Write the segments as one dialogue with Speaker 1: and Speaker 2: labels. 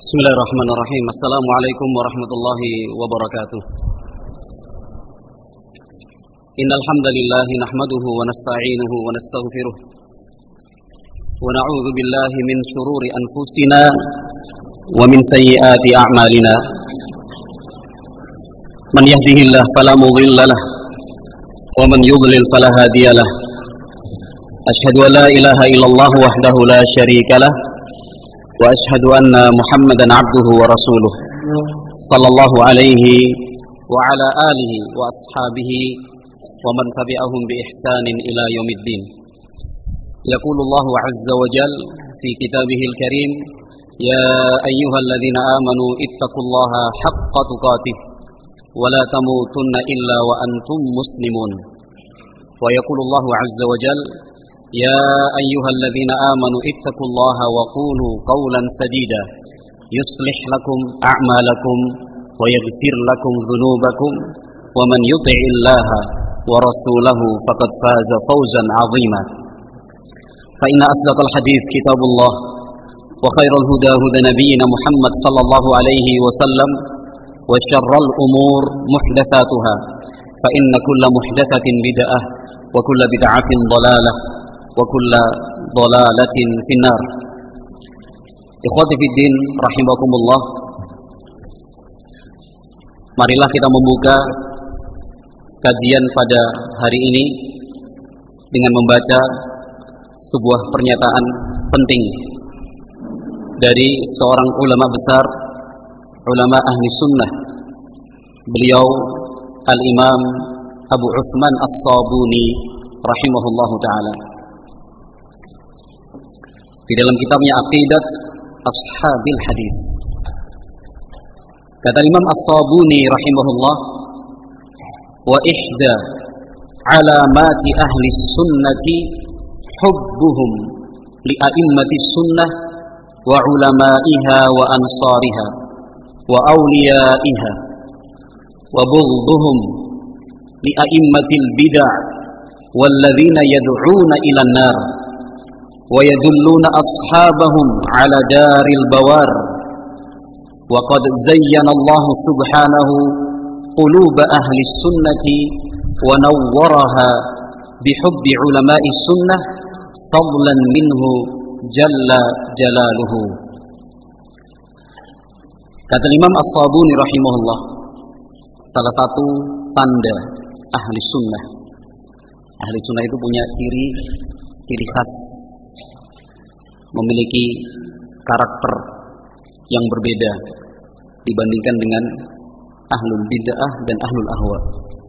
Speaker 1: Bismillahirrahmanirrahim. Assalamualaikum warahmatullahi wabarakatuh. Innal hamdalillah nahmaduhu wa nasta'inuhu wa nastaghfiruh. Wa na'udzu billahi min shururi anfusina wa min sayyiati a'malina. Man yahdihillahu fala mudilla lahu wa man yudlil fala hadiya lahu. Asyhadu an la ilaha illallah wahdahu la syarika lahu wa ashhadu anna Muhammadan abduhu wa rasuluh sallallahu alaihi wa ala alihi wa ashabihi wa man tabi'ahum bi ihsanin ila yaumiddin. Yaqulullahu azza wa jalla fi kitabihil karim, ya ayyuhalladzina amanu ittaqullaha haqqa tuqatih wa la tamutunna illa wa antum muslimun. Wa yaqulullahu azza wa jalla, يا أيها الذين آمنوا اتقوا الله وقولوا قولا سديدا يصلح لكم أعمالكم ويغفر لكم ذنوبكم ومن يطع الله ورسوله فقد فاز فوزا عظيما. فإن أصدق الحديث كتاب الله وخير الهدى هدى نبينا محمد صلى الله عليه وسلم وشر الأمور محدثاتها فإن كل محدثة بدعة وكل بدعة ضلالة wa kulla dhalalatin finnar. Ikhwati fiddin rahimakumullah. Marilah kita membuka kajian pada hari ini dengan membaca sebuah pernyataan penting dari seorang ulama besar, ulama ahli sunnah. Beliau Al-Imam Abu Uthman As-Sabuni rahimahullahu ta'ala. Di dalam kitabnya Aqidat Ashabil Hadith, kata Imam As-Sabuni rahimahullah, wa ihda alamati ahli sunnati hubbuhum li a'immati sunnah wa ulamaiha wa ansariha wa awliyaiha wa bughduhum li a'immatil bid'ah walladzina yad'una ila an-nar ويدلون أصحابهم على دار البوار وقد زين الله سبحانه قلوب أهل السنة ونورها بحب علماء السنة فضلا منه جل جلاله. Kata Imam As-Sabuni rahimahullah, salah satu tanda ahli sunnah. Ahli sunnah itu punya ciri khas, memiliki karakter yang berbeda dibandingkan dengan ahlul bid'ah dan ahlul ahwa.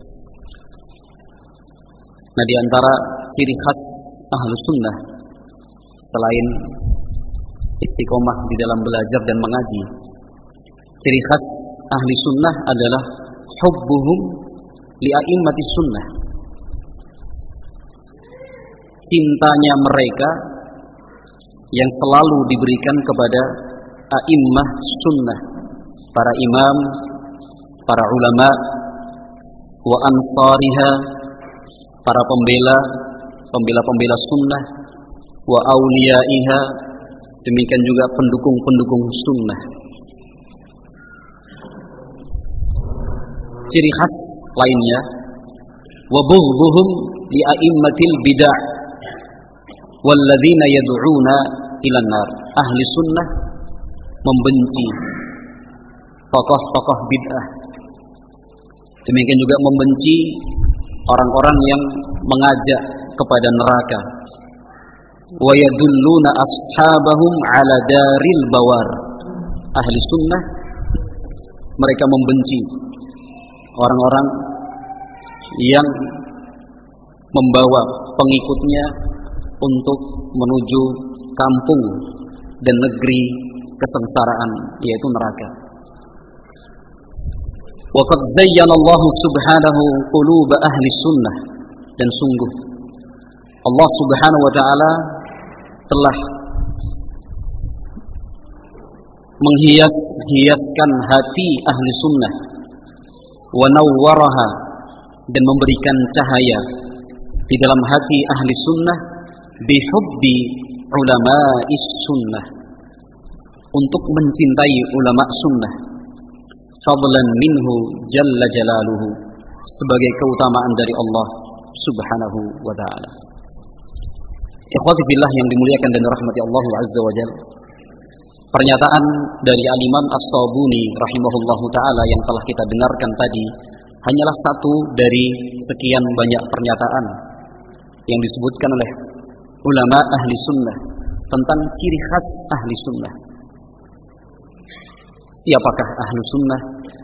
Speaker 1: Nah, di antara ciri khas ahlus sunnah selain istiqomah di dalam belajar dan mengaji, ciri khas ahli sunnah adalah hubbuhum li a'immati sunnah. Cintanya mereka yang selalu diberikan kepada a'immah sunnah, para imam, para ulama, wa ansariha, para pembela sunnah, wa awliyaiha, demikian juga pendukung-pendukung sunnah. Ciri khas lainnya, wa bughduhum li a'immatil bid'ah walladzina yad'una ilan nar. Ahli sunnah membenci tokoh-tokoh bid'ah, demikian juga membenci orang-orang yang mengajak kepada neraka. Wa yadulluna ashabahum ala daril bawar. Ahli sunnah mereka membenci orang-orang yang membawa pengikutnya untuk menuju kampung dan negeri kesengsaraan, yaitu neraka. Wa qad zayyana Allah subhanahu qulub ahli sunnah, dan sungguh Allah subhanahu wa ta'ala telah menghiaskan hati ahli sunnah, wa nawwaraha, dan memberikan cahaya di dalam hati ahli sunnah bihubbi ulama'is sunnah, untuk mencintai ulama sunnah, fadlan minhu jalla jalaluhu, sebagai keutamaan dari Allah subhanahu wa ta'ala. Ikhwati fillah yang dimuliakan dan dirahmati Allah azza wa jalla, pernyataan dari Al-Imam As-Sabuni rahimahullahu ta'ala yang telah kita dengarkan tadi hanyalah satu dari sekian banyak pernyataan yang disebutkan oleh ulama ahli sunnah tentang ciri khas ahli sunnah. Siapakah ahli sunnah?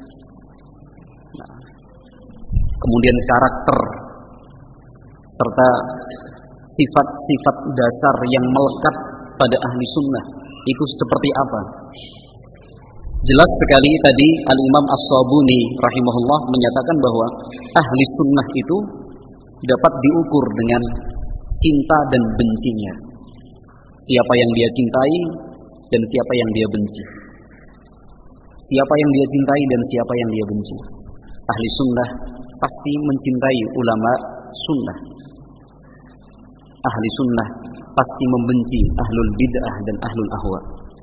Speaker 1: Kemudian karakter serta sifat-sifat dasar yang melekat pada ahli sunnah itu seperti apa? Jelas sekali tadi Al-Imam As-Sabuni rahimahullah menyatakan bahwa ahli sunnah itu dapat diukur dengan cinta dan bencinya. Siapa yang dia cintai dan siapa yang dia benci. Siapa yang dia cintai dan siapa yang dia benci. Ahli sunnah pasti mencintai ulama sunnah. Ahli sunnah pasti membenci ahlul bid'ah dan ahlul ahwa.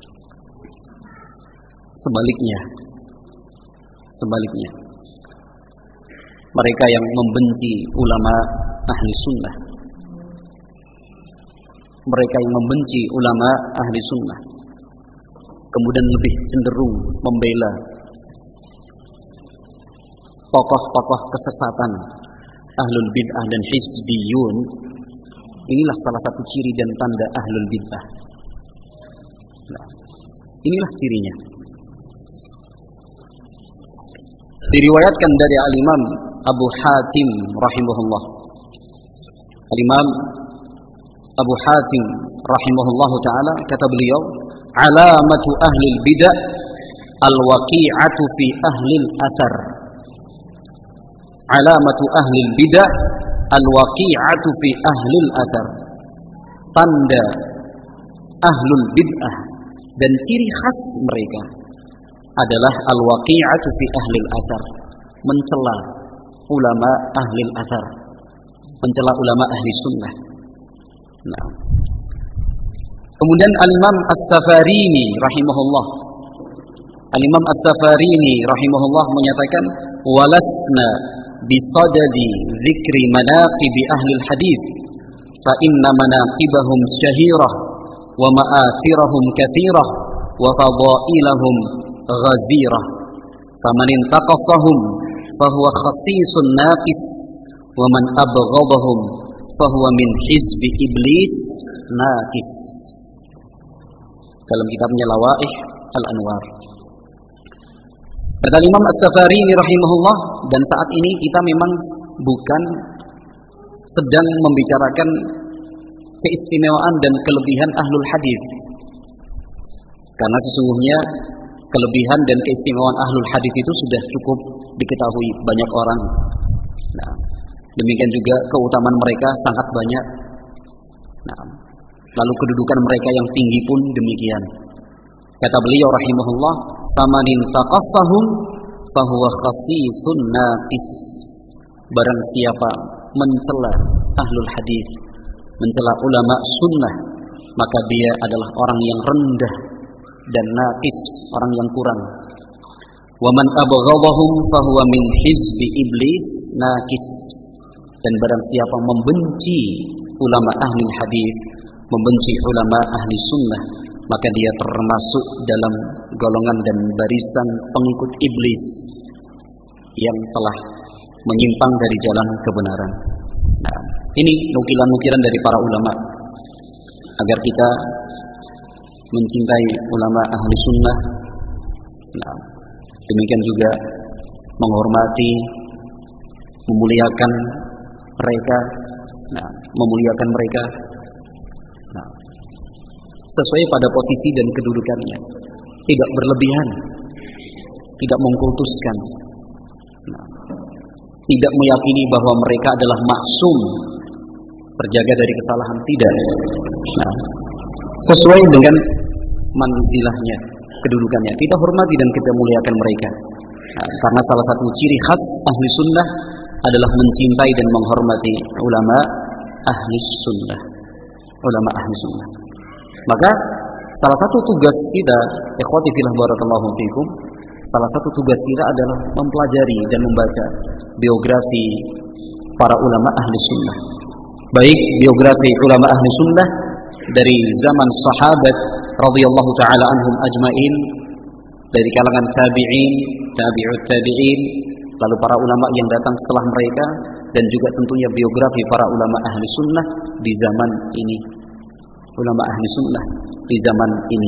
Speaker 1: Sebaliknya, mereka yang membenci ulama ahli sunnah, mereka yang membenci ulama ahli sunnah, kemudian lebih cenderung membela tokoh-tokoh kesesatan ahlul bid'ah dan hizbiyun. Inilah salah satu ciri dan tanda ahlul bid'ah. Nah, inilah cirinya. Diriwayatkan dari Al-Imam Abu Hatim rahimahullah. Al-Imam Abu Hatim rahimahullahu ta'ala kata beliau, alamatu ahli bid'ah al-waqi'atu fi ahli al-athar. Alamatu ahli bid'ah al-waqi'atu fi ahli al-athar. Tanda ahlul bid'ah dan ciri khas mereka adalah al-waqi'atu fi ahli al-athar, mencela ulama ahli al-athar, mencela ulama ahli sunnah. Nah. Kemudian Al-Imam As-Safarini rahimahullah, Al-Imam As-Safarini rahimahullah menyatakan, walasna bisadadi dzikri manaqibi ahli al-hadith fa inna manaqibahum syahirah wa ma'athirahum kathirah wa fadailahum ghazirah faman intaqasahum fahuwa khasisun naqis wa man abghadahum fahuwa min hizbi iblis naqis. Dalam kitabnya Lawaih Al-Anwar. Kata Imam As-Safarini rahimahullah, dan saat ini kita memang bukan sedang membicarakan keistimewaan dan kelebihan ahlul hadis, karena sesungguhnya kelebihan dan keistimewaan ahlul hadis itu sudah cukup diketahui banyak orang. Nah, demikian juga keutamaan mereka sangat banyak. Nah, lalu kedudukan mereka yang tinggi pun demikian. Kata beliau rahimahullah, "Tamanin taqassahum fahuwa khasisun naqis." Barang siapa mencela ahlul hadis, mencela ulama sunnah, maka dia adalah orang yang rendah dan naqis, orang yang kurang. Wa man abghadahum fahuwa min hizbi iblis naqis. Dan barang siapa membenci ulama ahli hadis, membenci ulama ahli sunnah, maka dia termasuk dalam golongan dan barisan pengikut iblis yang telah menyimpang dari jalan kebenaran. Nah, ini nukilan-nukilan dari para ulama agar kita mencintai ulama ahli sunnah. Nah, demikian juga menghormati, memuliakan mereka, memuliakan mereka, sesuai pada posisi dan kedudukannya, tidak berlebihan, tidak mengkultuskan, tidak meyakini bahwa mereka adalah maksum, terjaga dari kesalahan, tidak. Sesuai dengan manzilahnya, kedudukannya, kita hormati dan kita muliakan mereka. Karena salah satu ciri khas ahli sunnah adalah mencintai dan menghormati ulama ahli sunnah, ulama ahli sunnah. Maka salah satu tugas kita, ikhwati fillah barakallahu fikum, salah satu tugas kita adalah mempelajari dan membaca biografi para ulama ahli sunnah. Baik biografi ulama ahli sunnah dari zaman sahabat radhiyallahu taala anhum ajmain, dari kalangan tabi'in, tabi'ut tabi'in, lalu para ulama yang datang setelah mereka, dan juga tentunya biografi para ulama ahli sunnah di zaman ini. Ulama ahli sunnah di zaman ini.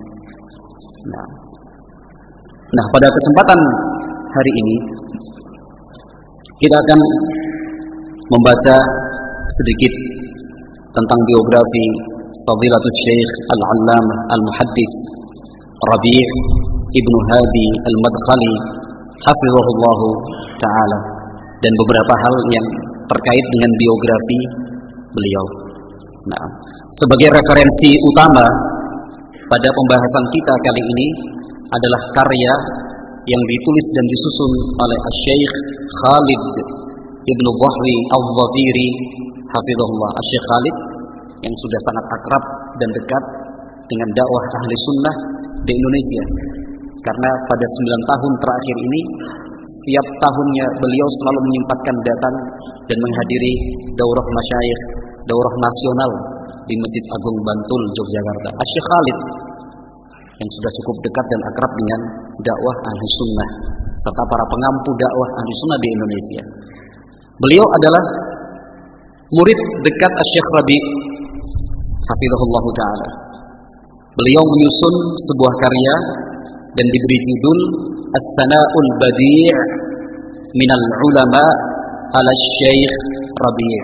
Speaker 1: Nah, pada kesempatan hari ini kita akan membaca sedikit tentang biografi Fadilatul Syekh Al-Allamah Al-Muhaddits Rabi' Ibnu Hadi Al-Madkhali hafizahullah taala, dan beberapa hal yang terkait dengan biografi beliau. Nah, sebagai referensi utama pada pembahasan kita kali ini adalah karya yang ditulis dan disusun oleh Syekh Khalid Ibnu Dhahri Al-Dhafiri hafizahullah. Syekh Khalid yang sudah sangat akrab dan dekat dengan dakwah ahli sunnah di Indonesia, karena pada 9 tahun terakhir ini setiap tahunnya beliau selalu menyempatkan datang dan menghadiri daurah masyayikh, daurah nasional di Masjid Agung Bantul, Yogyakarta. Syekh Khalid yang sudah cukup dekat dan akrab dengan dakwah ahli sunnah serta para pengampu dakwah ahli sunnah di Indonesia. Beliau adalah murid dekat Syekh Rabi' hafizahullah taala. Beliau menyusun sebuah karya dan diberi judul As-Sana'ul Badi' Minal Ulama ala Syekh Rabi'.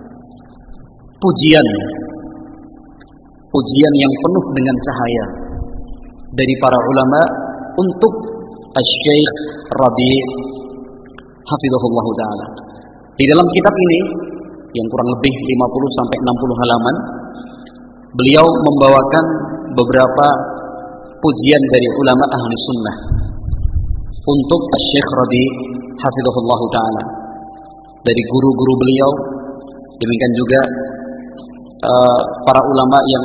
Speaker 1: Pujian yang penuh dengan cahaya dari para ulama untuk Syekh Rabi' hafizahullah taala. Di dalam kitab ini yang kurang lebih 50 sampai 60 halaman, beliau membawakan beberapa pujian dari ulama ahli sunnah untuk Syekh Rabi' hafizahullah taala, dari guru-guru beliau, demikian juga para ulama yang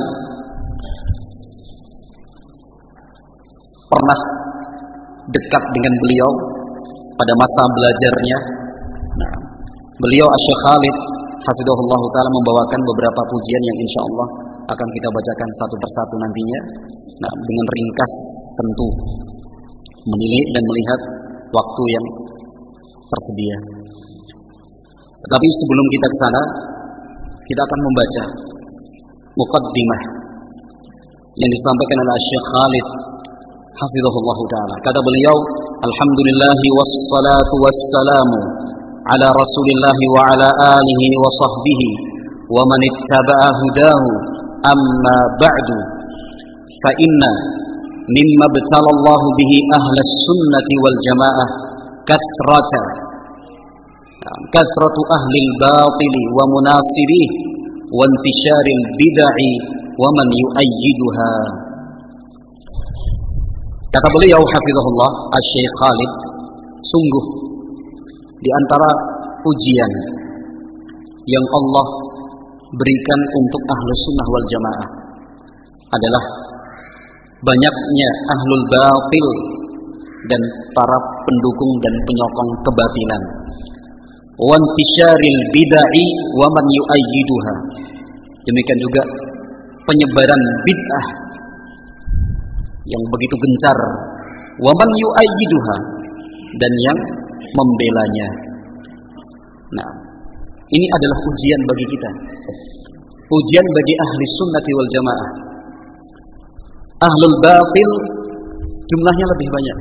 Speaker 1: pernah dekat dengan beliau pada masa belajarnya. Nah, beliau Syekh Khalid hafizahullah taala membawakan beberapa pujian yang insyaallah akan kita bacakan satu persatu nantinya. Nah, dengan ringkas tentu, menilik dan melihat waktu yang tersedia. Tetapi sebelum kita ke sana, kita akan membaca muqaddimah yang disampaikan oleh Syekh Khalid hafizahullah taala. Kata beliau, alhamdulillahi wassalatu wassalamu ala Rasulillah wa ala alihi wa sahbihi wa man ittaba'a hudahu, amma ba'du, fa inna mimma ibtala Allah bihi ahla sunnati wal jamaah kathratu ahli al-batil wa munasirih wa intishari al-bid'ah wa man yu'ayyiduha. Kata beliau hafizahullah Syekh Khalid, sungguh di antara pujian yang Allah berikan untuk ahlu sunnah wal jamaah adalah banyaknya ahlul batil dan para pendukung dan penyokong kebatilan, wa intisyaril bid'ah wa man yu'ayyiduha, demikian juga penyebaran bid'ah yang begitu gencar, wa man yu'ayyiduha, dan yang membelanya. Nah, ini adalah ujian bagi kita, ujian bagi ahli sunnati wal jamaah. Ahlul batil jumlahnya lebih banyak.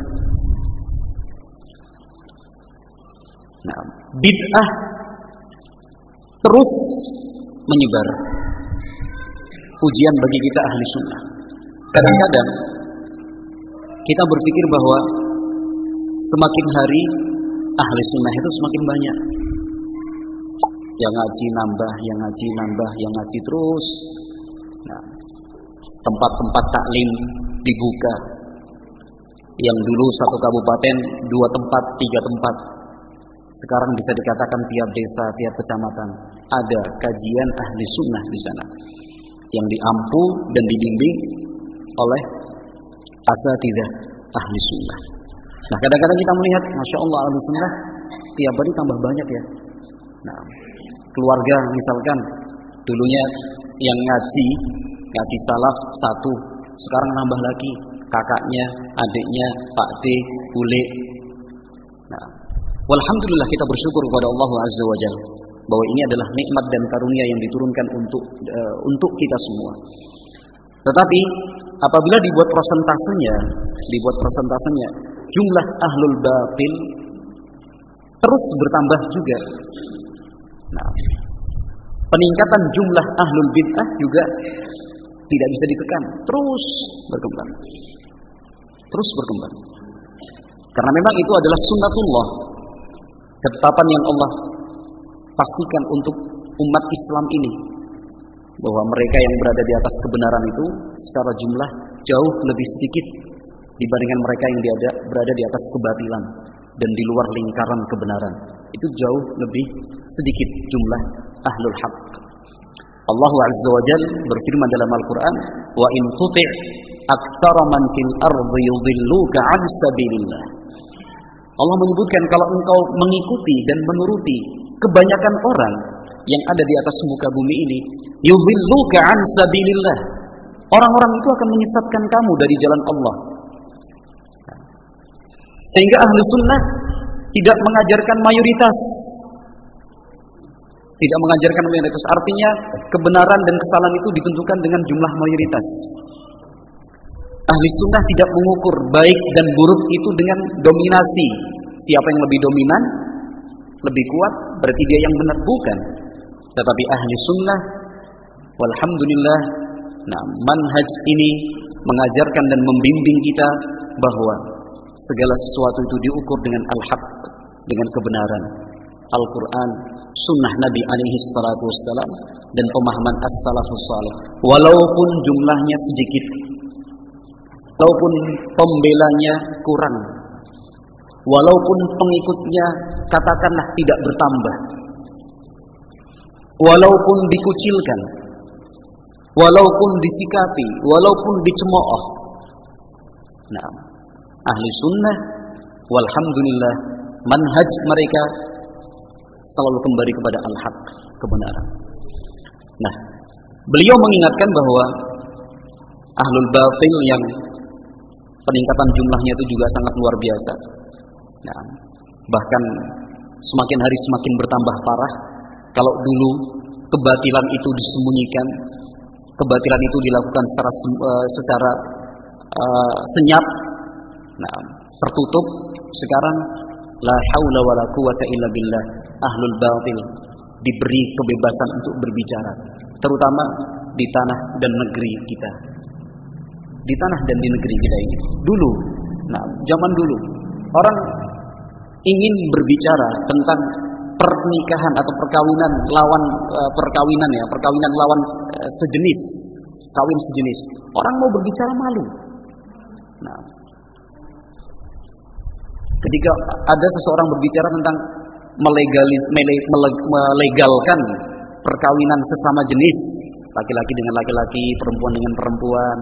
Speaker 1: Nah, bid'ah terus menyebar. Ujian bagi kita ahli sunnah. Kadang-kadang kita berpikir bahwa semakin hari ahli sunnah itu semakin banyak. Yang ngaji nambah, yang ngaji nambah, yang ngaji terus. Nah, tempat-tempat taklim dibuka. Yang dulu satu kabupaten, 2 tempat, 3 tempat, sekarang bisa dikatakan tiap desa, tiap kecamatan ada kajian ahli sunnah di sana, yang diampu dan dibimbing oleh asatidzah ahli sunnah. Nah, kadang-kadang kita melihat, masya Allah, ahli sunnah tiap hari tambah banyak ya. Nah, keluarga misalkan dulunya yang ngaji salaf satu, sekarang nambah lagi kakaknya, adiknya, Pak D, bule. Nah, walhamdulillah kita bersyukur kepada Allah Azza wa Jalla bahwa ini adalah nikmat dan karunia yang diturunkan untuk kita semua. Tetapi apabila dibuat prosentasenya, jumlah ahlul batil terus bertambah juga. Nah, peningkatan jumlah ahlul bid'ah juga tidak bisa ditekan, terus berkembang. Karena memang itu adalah sunnatullah, ketetapan yang Allah pastikan untuk umat Islam ini, bahwa mereka yang berada di atas kebenaran itu secara jumlah jauh lebih sedikit dibandingkan mereka yang berada di atas kebatilan dan di luar lingkaran kebenaran. Itu jauh lebih sedikit jumlah ahlul haq. Allah Azza wa Jalla berfirman dalam Al-Quran, wa in tuti' aktsara man fil ardi yudilluka 'an sabilillah. Allah menyebutkan kalau engkau mengikuti dan menuruti kebanyakan orang yang ada di atas muka bumi ini, yudilluka 'an sabilillah. Orang-orang itu akan menyesatkan kamu dari jalan Allah. Sehingga ahli sunnah tidak mengajarkan mayoritas. Artinya kebenaran dan kesalahan itu ditentukan dengan jumlah mayoritas. Ahli sunnah tidak mengukur baik dan buruk itu dengan dominasi. Siapa yang lebih dominan, lebih kuat, berarti dia yang benar, bukan. Tetapi ahli sunnah, walhamdulillah, nah, manhaj ini mengajarkan dan membimbing kita bahwa segala sesuatu itu diukur dengan al-haq, dengan kebenaran, Al-Quran, sunnah Nabi alaihi salatu wassalam, dan pemahaman as-salafus salih. Walaupun jumlahnya sedikit, walaupun pembelanya kurang, walaupun pengikutnya katakanlah tidak bertambah, walaupun dikucilkan, walaupun disikapi, walaupun dicemooh. Nah, ahli sunnah, walhamdulillah, manhaj mereka selalu kembali kepada al-haq, kebenaran. Nah, beliau mengingatkan bahwa ahlul batil yang peningkatan jumlahnya itu juga sangat luar biasa. Nah, bahkan semakin hari semakin bertambah parah. Kalau dulu kebatilan itu disembunyikan, kebatilan itu dilakukan secara senyap, nah, tertutup. Sekarang la haula wala quwata illa billah, ahlul batil diberi kebebasan untuk berbicara, terutama di tanah dan negeri kita. Di tanah dan di negeri kita ini. Dulu, nah, zaman dulu orang ingin berbicara tentang pernikahan atau perkawinan lawan perkawinan lawan sejenis, kawin sejenis. Orang mau berbicara malu. Nah, ketika ada seseorang berbicara tentang melegalkan perkawinan sesama jenis, laki-laki dengan laki-laki, perempuan dengan perempuan,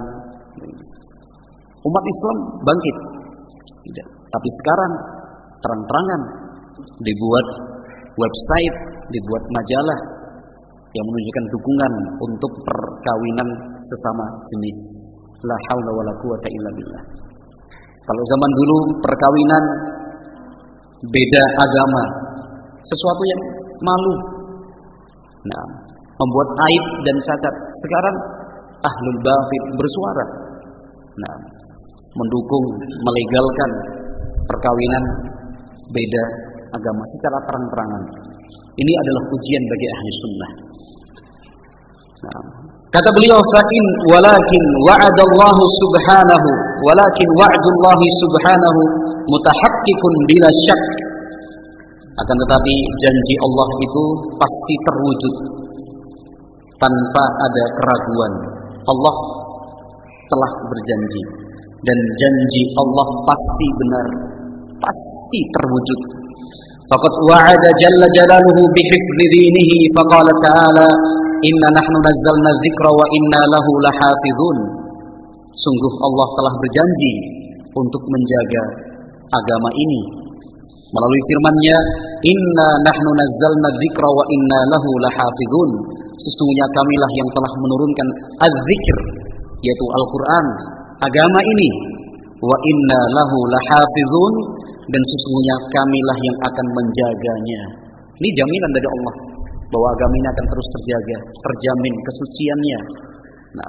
Speaker 1: umat Islam bangkit. Tidak. Tapi sekarang terang-terangan dibuat website, dibuat majalah yang menunjukkan dukungan untuk perkawinan sesama jenis. La haula wala quwata illa billah. Kalau zaman dulu perkawinan beda agama, sesuatu yang malu, nah, membuat aib dan cacat. Sekarang ahlul batil bersuara, nah, mendukung, melegalkan perkawinan beda agama secara terang-terangan. Ini adalah ujian bagi ahli sunnah. Nah, kata beliau, fa'in walakin wa'adallahu subhanahu, walakin wa'dullahi subhanahu mutahaqqiqun bila syak. Akan tetapi janji Allah itu pasti terwujud tanpa ada keraguan. Allah telah berjanji dan janji Allah pasti benar, pasti terwujud. Faqad wa'ada jalla jalaluhu bihifdzi dinihi faqala ta'ala inna nahnu nazzalna dzikra wa inna lahu lahafizun. Sungguh Allah telah berjanji untuk menjaga agama ini melalui firman-Nya, "Inna nahnu nazzalna dzikra wa inna lahu lahafizun." Sesungguhnya kamilah yang telah menurunkan az-zikr, yaitu Al-Qur'an, agama ini, wa inna lahu lahafizun, dan sesungguhnya kamilah yang akan menjaganya. Ini jaminan dari Allah bahwa agama ini akan terus terjaga, terjamin kesuciannya. Nah,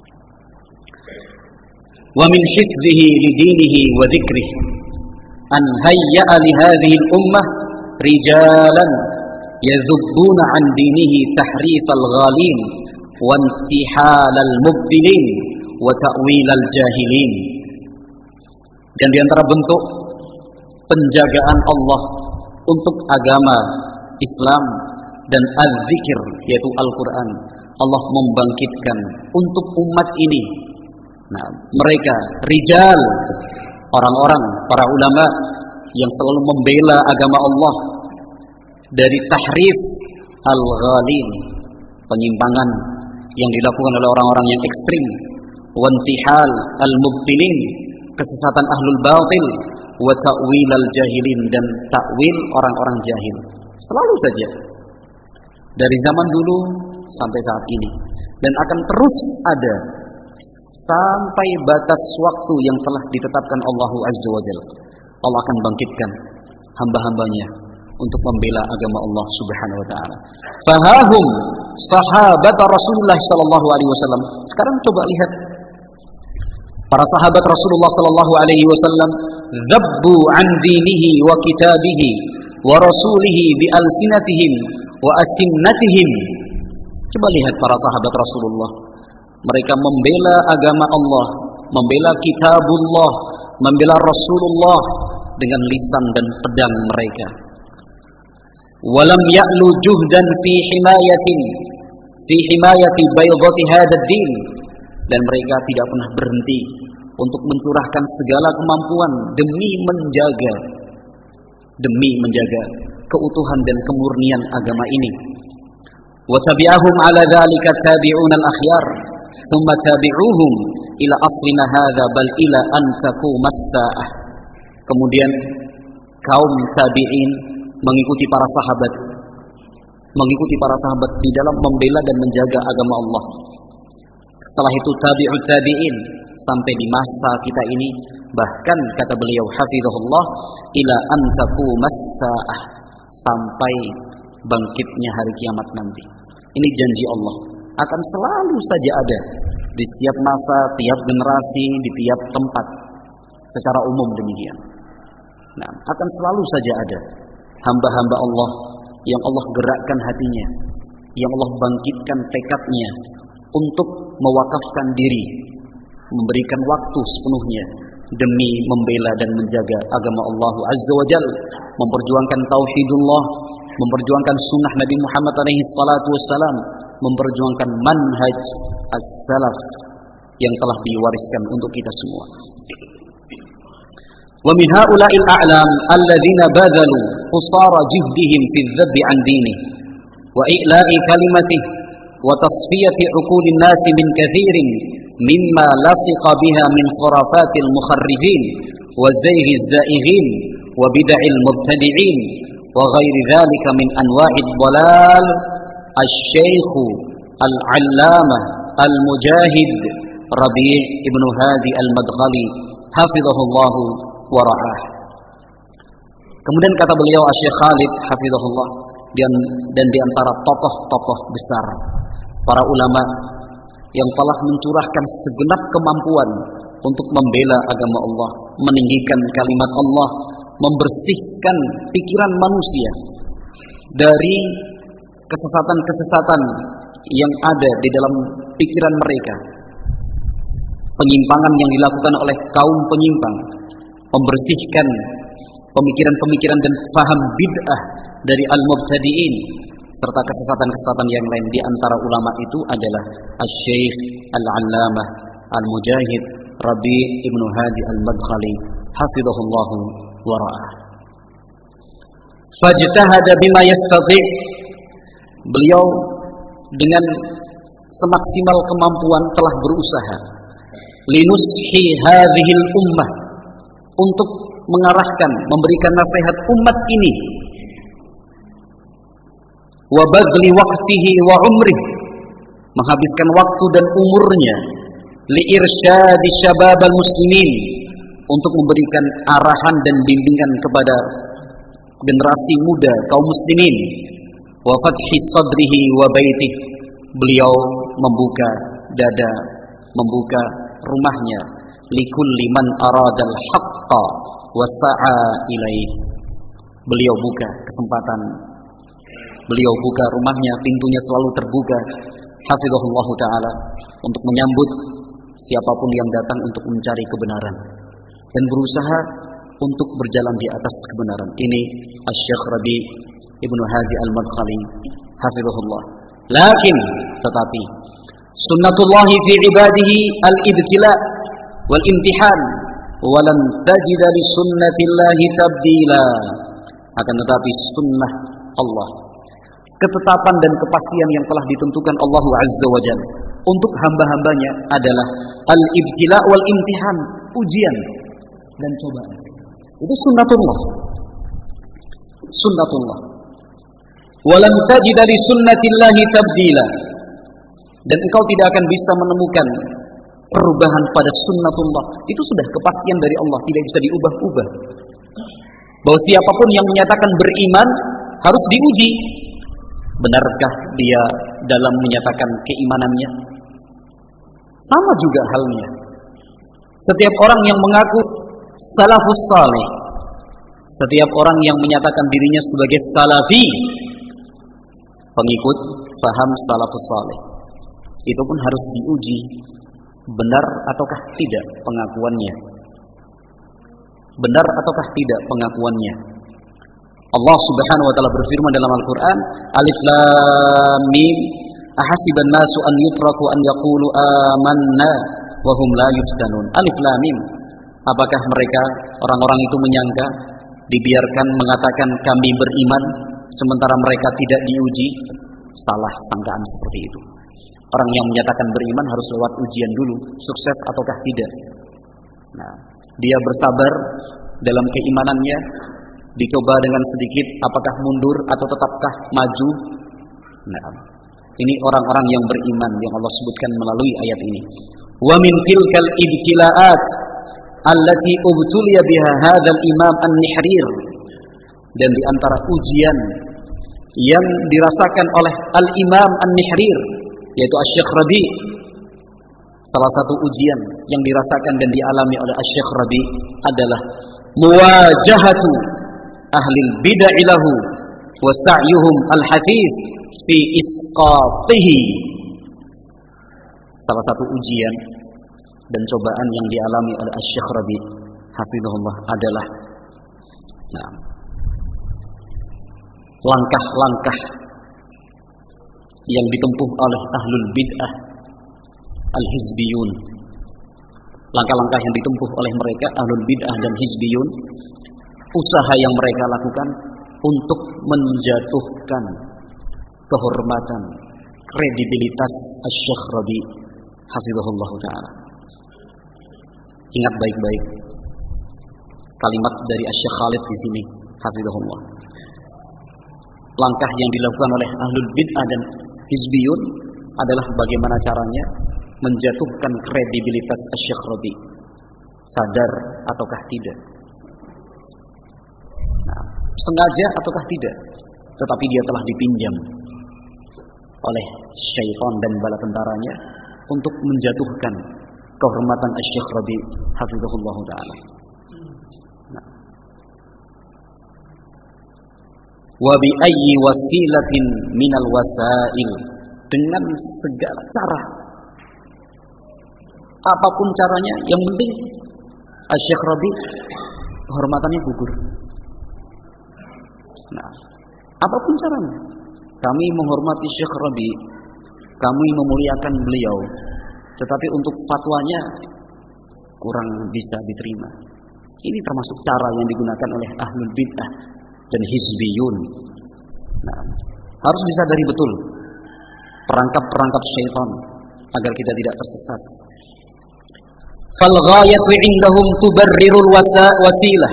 Speaker 1: wa min hifdzihi li dinihi wa dzikrihi an hayya'a li hadhihi al-ummah rijalan yadhubbuna an dinihi tahrifal ghalin wa intihalal mubtilin wa ta'wilal jahilin. Dan di antara bentuk penjagaan Allah untuk agama Islam dan az-zikir, yaitu Al-Quran, Allah membangkitkan untuk umat ini, nah, mereka rijal, orang-orang, para ulama yang selalu membela agama Allah dari tahrif al-ghalin, penyimpangan yang dilakukan oleh orang-orang yang ekstrim, wantihal al-mubtilin, kesesatan ahlul batil, wa ta'wil al-jahilin, dan takwil orang-orang jahil. Selalu saja dari zaman dulu sampai saat ini, dan akan terus ada sampai batas waktu yang telah ditetapkan Allah Azza wa Jalla. Allah akan bangkitkan hamba-hambanya untuk membela agama Allah Subhanahu wa taala. Fahahum sahabat Rasulullah sallallahu alaihi wasallam. Sekarang coba lihat para sahabat Rasulullah sallallahu alaihi wasallam, zabbu an dinihi wa kitabihi wa rasulihi bi alsinatihim wa astinnatihim. Coba lihat para sahabat Rasulullah, mereka membela agama Allah, membela kitabullah, membela Rasulullah dengan lisan dan pedang mereka. Walam ya'lu juhdan fi himayati baydati hadzal din, dan mereka tidak pernah berhenti untuk mencurahkan segala kemampuan demi menjaga keutuhan dan kemurnian agama ini. Wa tabi'ahum 'ala dzalika tabi'un al-akhyar, thumma tabi'uhum ila aslina hadza bal ila an taquma as-sa'ah. Kemudian kaum tabi'in mengikuti para sahabat di dalam membela dan menjaga agama Allah. Setelah itu tabi'ut tabi'in sampai di masa kita ini, bahkan kata beliau hafizahullah, ila an taqumas saah, sampai bangkitnya hari kiamat nanti. Ini janji Allah akan selalu saja ada di setiap masa, tiap generasi, di tiap tempat, secara umum demikian. Nah, akan selalu saja ada hamba-hamba Allah yang Allah gerakkan hatinya, yang Allah bangkitkan tekadnya untuk mewakafkan diri, memberikan waktu sepenuhnya demi membela dan menjaga agama Allah Azza wa Jalla, memperjuangkan tauhidullah, memperjuangkan sunnah Nabi Muhammad alaihi salatu wassalam, memperjuangkan manhaj as-salaf yang telah diwariskan untuk kita semua. Wa min haula'il a'lam alladzina badalu qusara jihdihim fi adh-dhabb 'an dinihi wa i'la'i kalimatihi wa tasfiyati 'uqulin nasi min kathirin mimma lasiqa biha min khurafatil mukharrifin wa zayhi az-zaighin wa bid'il mubtadi'in wa ghairi dhalika min anwa'id dhalal. Asy-Syaikh Al-'Allamah Al-Mujahid Rabi' Ibn Hadi Al-Madkhali hafizahullah wa ra'ah. Kemudian kata beliau Asy-Syaikh Khalid hafizahullah, dan di antara tokoh-tokoh besar para ulama yang telah mencurahkan segenap kemampuan untuk membela agama Allah, meninggikan kalimat Allah, membersihkan pikiran manusia dari kesesatan-kesesatan yang ada di dalam pikiran mereka, penyimpangan yang dilakukan oleh kaum penyimpang, membersihkan pemikiran-pemikiran dan paham bid'ah dari al-mubtadi'in, serta kesesatan-kesesatan yang lain. Di antara ulama itu adalah Asy-Syaikh Al-'Allamah Al-Mujahid Rabi' Ibn Hadi Al-Madkhali hafizahullah wa ra'ah. Fajtahada bima yastati', beliau dengan semaksimal kemampuan telah berusaha linushi hadhil ummah, untuk mengarahkan, memberikan nasihat umat ini, wa badli waqtihi wa umrih, menghabiskan waktu dan umurnya, li irsyadi syababal muslimin, untuk memberikan arahan dan bimbingan kepada generasi muda kaum muslimin, wa fathi sadrihi wa baitih, beliau membuka dada, membuka rumahnya, likulli man aradal haqqa wa sa'a ilaih, beliau buka kesempatan, beliau buka rumahnya, pintunya selalu terbuka, hafizahullahu ta'ala, untuk menyambut siapapun yang datang untuk mencari kebenaran dan berusaha untuk berjalan di atas kebenaran. Ini Asy-Syaikh Rabi Ibnu Hadi Al-Madkhali hafizahullah. Lakin tetapi sunnatullahi fi ibadihi al-ibtila wal imtihan, wa lan tajida li sunnatillahi tabdila. Akan tetapi sunnah Allah, ketetapan dan kepastian yang telah ditentukan Allah Azza wa Jalla untuk hamba-hambanya adalah al-ibtila wal imtihan, ujian dan cobaan. Itu sunnatullah. Sunnatullah. Walam tajida li sunnatillahi tabdila. Dan engkau tidak akan bisa menemukan perubahan pada sunnatullah. Itu sudah kepastian dari Allah, tidak bisa diubah-ubah. Bahwa siapapun yang menyatakan beriman harus diuji. Benarkah dia dalam menyatakan keimanannya? Sama juga halnya. Setiap orang yang mengaku salafus salih, setiap orang yang menyatakan dirinya sebagai salafi, pengikut faham salafus salih, itu pun harus diuji, benar ataukah tidak pengakuannya, benar ataukah tidak pengakuannya. Allah Subhanahu wa taala berfirman dalam Al-Qur'an, Alif Lam Mim, ahasiban nasu an yutraku an yaqulu amanna wa hum la yuftanun. Alif Lam Mim. Apakah mereka orang-orang itu menyangka dibiarkan mengatakan kami beriman sementara mereka tidak diuji? Salah sangkaan seperti itu. Orang yang menyatakan beriman harus lewat ujian dulu, sukses ataukah tidak. Nah, dia bersabar dalam keimanannya, dicoba dengan sedikit, apakah mundur atau tetapkah maju. Nah, ini orang-orang yang beriman yang Allah sebutkan melalui ayat ini. Wa min tilkal ibtila'at allati ubtuliya biha hadzal imam an-Nihrir, dan di antara ujian yang dirasakan oleh al-Imam an-Nihrir, yaitu Asy-Syaikh Rabi, salah satu ujian yang dirasakan dan dialami oleh Asy-Syaikh Rabi adalah muwajahatu ahlil bid'ah lahu wa sa'yuhum al-hafiz fi isqatihi. Salah satu ujian dan cobaan yang dialami oleh Asy-Syaikh Rabi hafizahullah adalah langkah-langkah yang ditempuh oleh ahlul bid'ah al-hizbiyun. Langkah-langkah yang ditempuh oleh mereka ahlul bid'ah dan hizbiyun, usaha yang mereka lakukan untuk menjatuhkan kehormatan, kredibilitas Asy-Syaikh Rabi hafizahullah ta'ala. Ingat baik-baik kalimat dari Asy-Syaikh Khalid di sini hafizahullah. Langkah yang dilakukan oleh ahlul bid'ah dan hizbiyun adalah bagaimana caranya menjatuhkan kredibilitas Asy-Syaikh Rabi, sadar ataukah tidak, sengaja ataukah tidak, tetapi dia telah dipinjam oleh syaitan dan bala tentaranya untuk menjatuhkan kehormatan Asy-Syaikh Rabi hafizahullah ta'ala. Wa bi ayyi wasilatin minal wasail, dengan segala cara, apapun caranya, yang penting Asy-Syaikh Rabi kehormatannya gugur. Nah, apapun caranya, kami menghormati Syekh Rabi, kami memuliakan beliau, tetapi untuk fatwanya kurang bisa diterima. Ini termasuk cara yang digunakan oleh ahlul bid'ah dan hizbiyun. Nah, harus disadari betul perangkap-perangkap syaitan agar kita tidak tersesat. fal ghayatu indahum tubarrirul wasilah.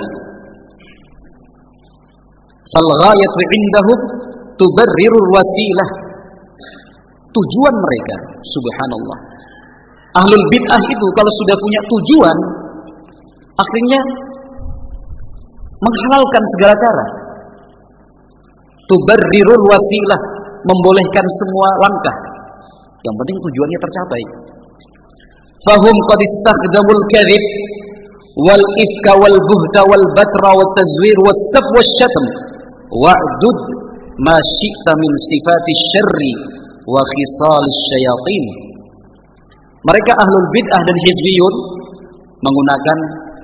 Speaker 1: Fal ghayatu indahum tubarrirul wasilah. Tujuan mereka, subhanallah. Ahlul bid'ah itu kalau sudah punya tujuan, akhirnya menghalalkan segala cara. Tubarrirul wasilah, membolehkan semua langkah. Yang penting tujuannya tercapai. Fahum qad istakhdamul kadhib wal ifka wal buhta wal batra wat tazwir was sab was syatm wa'dud ma syi'ta min sifati syarri wa khisalis syayatin. Mereka ahlul bid'ah dan hizbiyun menggunakan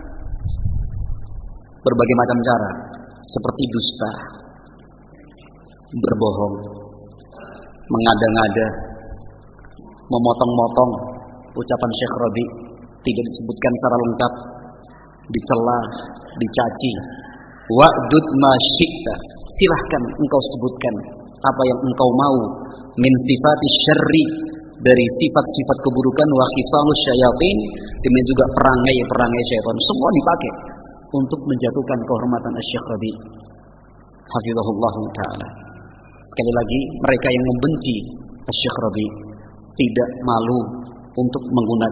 Speaker 1: berbagai macam cara, seperti dusta, berbohong, mengada-ngada, memotong-motong ucapan Syekh Rabi, tidak disebutkan secara lengkap, dicela, dicaci. Wa'dud ma syi'ta, silahkan engkau sebutkan apa yang engkau mau, min sifati syarri, dari sifat-sifat keburukan, wa khisalus syayatin, demikian juga perangai-perangai syaitan, semua dipakai untuk menjatuhkan kehormatan Syekh Rabi hafizahullah ta'ala. Sekali lagi, mereka yang membenci Syekh Rabi tidak malu untuk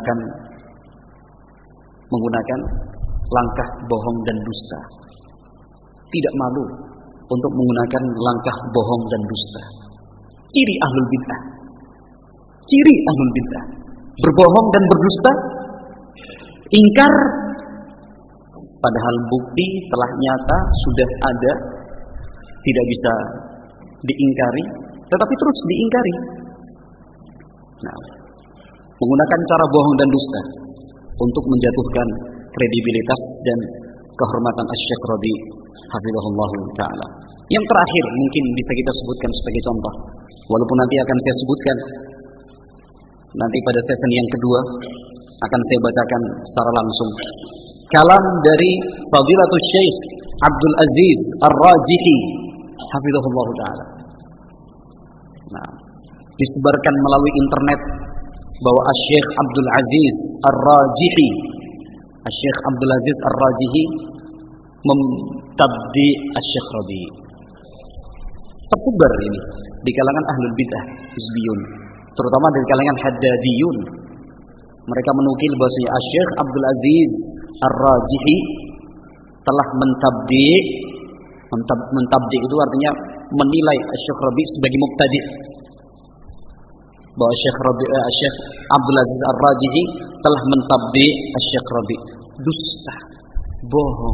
Speaker 1: menggunakan langkah bohong dan dusta. Tidak malu untuk menggunakan langkah bohong dan dusta. Ciri ahlul bid'ah. Ciri ahlul bid'ah. Berbohong dan berdusta. Ingkar padahal bukti telah nyata, sudah ada, tidak bisa diingkari, tetapi terus diingkari. Nah, menggunakan cara bohong dan dusta untuk menjatuhkan kredibilitas dan kehormatan Syekh Rabi hafizahullah ta'ala. Yang terakhir mungkin bisa kita sebutkan sebagai contoh, walaupun nanti akan saya sebutkan nanti pada sesi yang kedua, akan saya bacakan secara langsung kalam dari Fadilatul Syekh Abdul Aziz Ar-Rajihi hafizahullah ta'ala. Nah, disebarkan melalui internet bahwa Syekh Abdul Aziz Ar-Rajihi, Syekh Abdul Aziz Ar-Rajihi mentabdi Syekh Rabi. Tersebar ini di kalangan ahlul bid'ah hizbiyun, terutama dari kalangan haddadiyun. Mereka menukil bahwasanya Syekh Abdul Aziz Ar-Rajihi telah mentabdi itu artinya menilai Syekh Rabi sebagai mubtadi'. Bahwa Syekh Abdul Aziz Ar-Rajihi telah mentabdi Syekh Rabi. Dusta, bohong.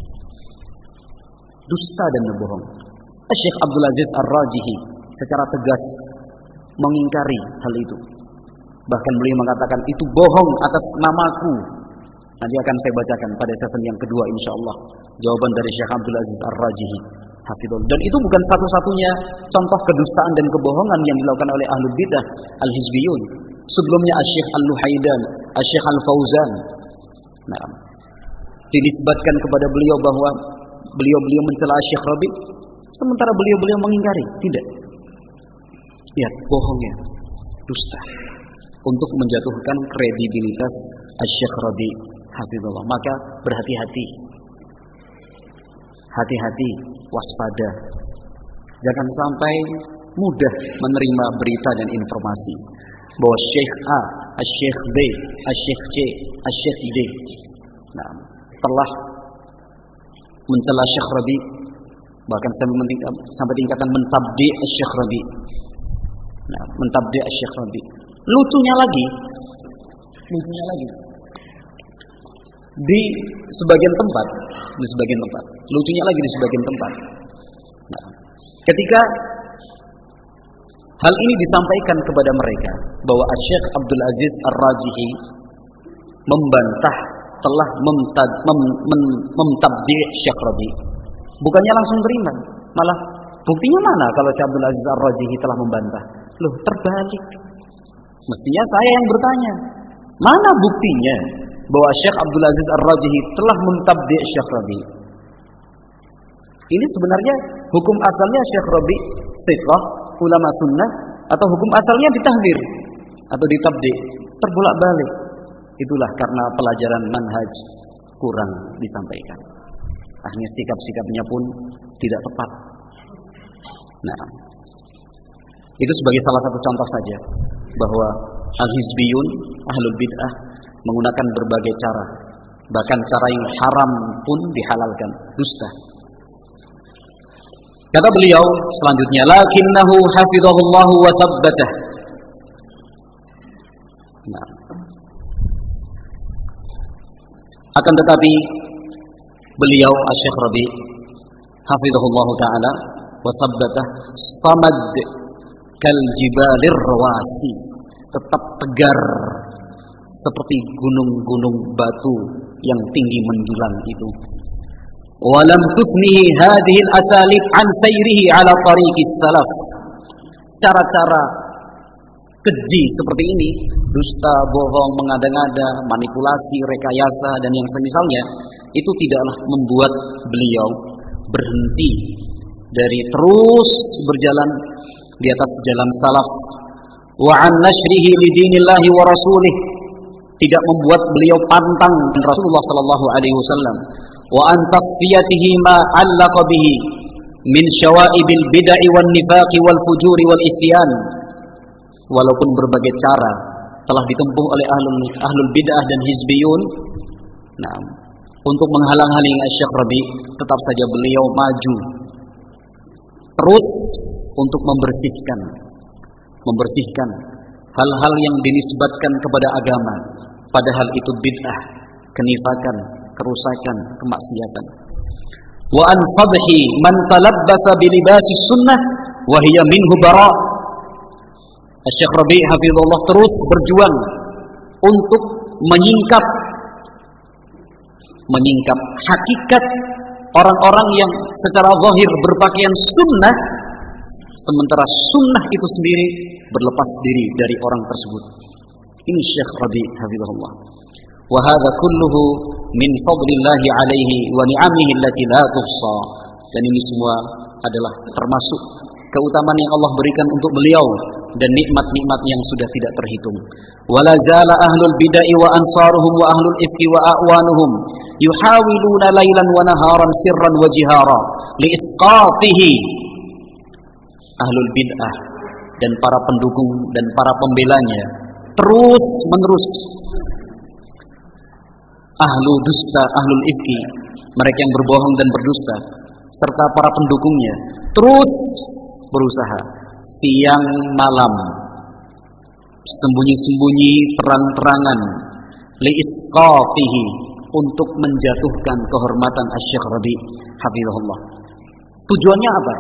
Speaker 1: Dusta dan bohong. Syekh Abdul Aziz Ar-Rajihi secara tegas mengingkari hal itu. Bahkan beliau mengatakan itu bohong atas namaku. Nanti akan saya bacakan pada sesi yang kedua insyaallah jawaban dari Syekh Abdul Aziz Ar-Rajihi hafizahullah. Dan itu bukan satu-satunya contoh kedustaan dan kebohongan yang dilakukan oleh ahlul bidah al-hizbiyun. Sebelumnya Syekh Al-Luhaidan, Syekh Al-Fauzan, nah, dinisbatkan kepada beliau bahwa beliau mencela Syekh Rabi, sementara beliau mengingkari. Tidak. Lihat bohongnya, dusta, untuk menjatuhkan kredibilitas Syekh Rabi hafizahullah. Maka berhati-hati, hati-hati, waspada, jangan sampai mudah menerima berita dan informasi bahwa Syekh A, Syekh B, Syekh C, Syekh D, nah, telah mencela Syekh Rabi, bahkan sampai tingkatan mentabdi Syekh Rabi. Nah, mentabdi Syekh Rabi. Lucunya lagi, di sebagian tempat, lucunya lagi di sebagian tempat. Nah, ketika hal ini disampaikan kepada mereka bahwa Syekh Abdul Aziz Ar-Rajihi membantah telah mentabdi Syekh Rabi, bukannya langsung terima, malah buktinya mana kalau Syekh Abdul Aziz Ar-Rajihi telah membantah? Loh, terbalik. Mestinya saya yang bertanya, mana buktinya bahwa Syekh Abdul Aziz Ar-Rajihi telah mentabdi Syekh Rabi? Ini sebenarnya hukum asalnya Syekh Rabi fiqh, ulama sunnah, atau hukum asalnya ditahdir atau ditabdi? Terbolak-balik. Itulah karena pelajaran manhaj kurang disampaikan. Akhirnya sikap-sikapnya pun tidak tepat. Nah, itu sebagai salah satu contoh saja bahwa al-hizbiyun, ahlul bid'ah menggunakan berbagai cara, bahkan cara yang haram pun dihalalkan, dusta. Kata beliau selanjutnya, lakinnahu hafizahullahu wa thabbatah. Nah, akan tetapi beliau Asy-Syaikh Rabi' hafizahullahu taala wa thabbatah samad kal jibalir rawasi, tetap tegar seperti gunung-gunung batu yang tinggi menjulang itu. Walam tufnihi hadhihi al-asalib an sayrihi ala tariqis salaf. Cara-cara keji seperti ini, dusta, bohong, mengada-ngada, manipulasi, rekayasa dan yang semisalnya, itu tidaklah membuat beliau berhenti dari terus berjalan di atas jalan salaf. Wa an nashrihi li dinillahi wa rasulih, tidak membuat beliau pantang Rasulullah sallallahu alaihi wasallam. Wa an tasfiyatihi ma 'allaqa bihi min syawaibil bid'ah wan nifaq wal fujuri wal isyan. Walaupun berbagai cara telah ditempuh oleh ahlul bid'ah dan hizbiyun, nah, untuk menghalang-halangi Asy-Syaikh Rabi', tetap saja beliau maju terus untuk membersihkan hal-hal yang dinisbatkan kepada agama, padahal itu bid'ah, kenifakan, kerusakan, kemaksiatan. Wa an fadhi man talabbasa bi libasi sunnah wa hiya minhu bara'. Asy-Syaikh Rabi' hafizahullah terus berjuang untuk menyingkap hakikat orang-orang yang secara zahir berpakaian sunnah, sementara sunnah itu sendiri berlepas diri dari orang tersebut. Ini Syekh Rabi' hafizahullah. Wa hadza kulluhu min fadlillahi alaihi wa ni'amihi allati la tuhsa. Dan ini semua adalah termasuk keutamaan yang Allah berikan untuk beliau dan nikmat-nikmat yang sudah tidak terhitung. Wala zala ahlul bid'ah wa ansaruhum wa ahlul ifki wa a'wanuhum yuhawiluna lailan wa naharan sirran wa jihara li isqatihi. Ahlul bid'ah dan para pendukung dan para pembelanya terus menerus, ahlu dusta, ahlul ifki, mereka yang berbohong dan berdusta, serta para pendukungnya terus berusaha siang malam, sembunyi-sembunyi, terang-terangan, liisqafihi, untuk menjatuhkan kehormatan Asy-Syaikh Rabi' hafizahullah. Tujuannya apa?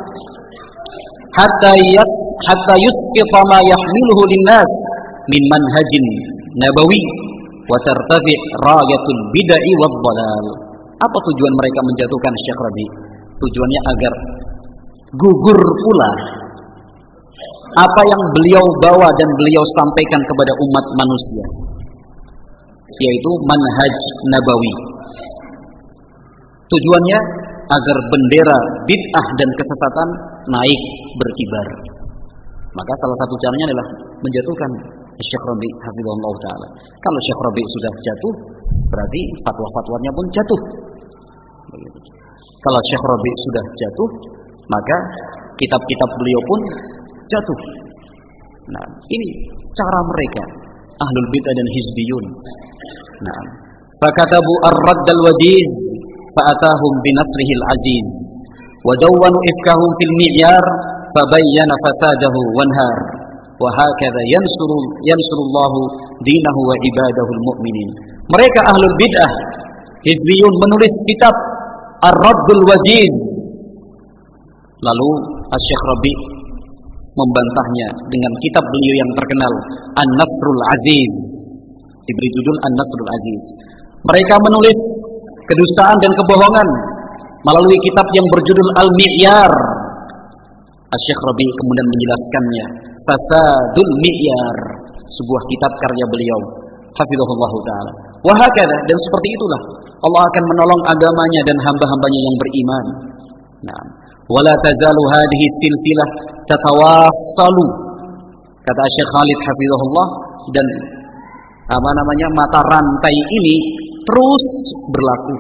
Speaker 1: Hatta yusqita ma yahmiluhu linnas min manhajin nabawi wa tartafi' rayatul bid'ah wad dhalal. Apa tujuan mereka menjatuhkan Asy-Syaikh Rabi'? Tujuannya agar gugur pula apa yang beliau bawa dan beliau sampaikan kepada umat manusia, yaitu manhaj nabawi. Tujuannya agar bendera bid'ah dan kesesatan naik berkibar. Maka salah satu caranya adalah menjatuhkan Syekh Rabi' hafizahullah taala. Kalau Syekh Rabi' sudah jatuh, berarti fatwa-fatwanya pun jatuh. Kalau Syekh Rabi' sudah jatuh, maka kitab-kitab beliau pun jatuh. Nah, ini cara mereka, ahlul bid'ah dan hizbiyun. Nah, fakatabu ar-radd al-wajiz fa'atahum binasrihi al-aziz wa dawwanu ifkahum fil mi'yar fabayyana fasadahu wanhar wa hakadha yansurullahu dinahu wa ibadahu al-mu'minin. Mereka ahlul bid'ah hizbiyun menulis kitab ar-radd al-wajiz, lalu Asy-Syaikh Rabi' membantahnya dengan kitab beliau yang terkenal An-Nasrul Aziz, diberi judul An-Nasrul Aziz. Mereka menulis kedustaan dan kebohongan melalui kitab yang berjudul Al-Mi'yar. Asy-Syaikh Rabi' kemudian menjelaskannya, Fasadul Mi'yar, sebuah kitab karya beliau hafizahullah taala. Wa hakadha, dan seperti itulah Allah akan menolong agamanya dan hamba-hambanya yang beriman. Nah, wala tazalu hadhihi silsilah tatawassalu, kata Syekh Khalid hafizahullah, dan mata rantai ini terus berlaku.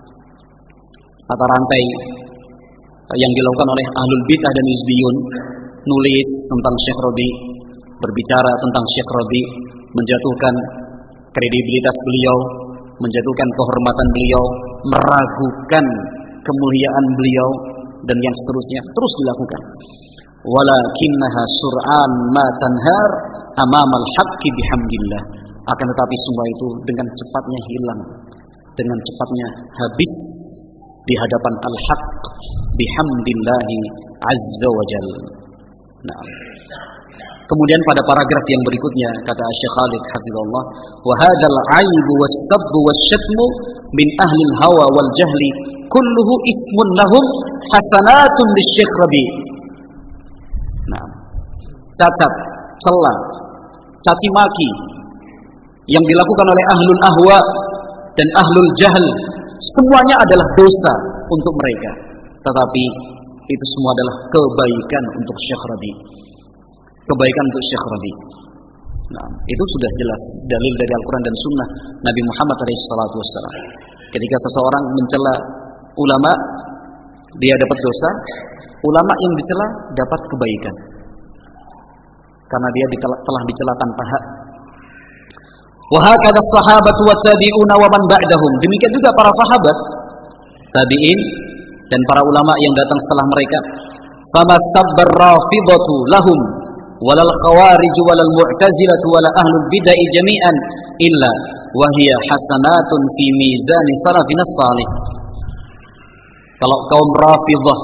Speaker 1: Mata rantai yang dilakukan oleh ahlul bid'ah dan hizbiyun, nulis tentang Syekh Rabi, berbicara tentang Syekh Rabi, menjatuhkan kredibilitas beliau, menjatuhkan kehormatan beliau, meragukan kemuliaan beliau, dan yang seterusnya terus dilakukan. Walakinnaha sur'an ma tanhar amamal haqqi bihamdillah. Akan tetapi semua itu dengan cepatnya hilang, dengan cepatnya habis di hadapan al-haq bihamdillahi azza wa jal. Nah, kemudian pada paragraf yang berikutnya kata Syekh Khalid hafizallah, wa hadzal aibu was-sabbu wasyatmu min ahli al-hawa wal jahli kulluhu ismun lahum hasanatun lisyekh Rabi. Nah, cacat, cela, caci maki yang dilakukan oleh ahlul ahwa dan ahlul jahl semuanya adalah dosa untuk mereka, tetapi itu semua adalah kebaikan untuk Syekh Rabi. Kebaikan untuk Syekh Rabi. Nah, itu sudah jelas dalil dari Al-Quran dan Sunnah Nabi Muhammad SAW. Ketika seseorang mencela ulama, dia dapat dosa. Ulama yang dicela dapat kebaikan, karena dia telah dicela tanpa hak. Wa hakadha as-sahabatu wa tabi'una wa man ba'dahum. Demikian juga para sahabat, tabi'in, dan para ulama yang datang setelah mereka. Fama sabbar rafidatu lahum walal khawarij walal mu'tazilatu wala ahlul bid'ah jami'an illa wa hiya hasanatun fi mizan salafina salih. Kalau kaum Rafidhah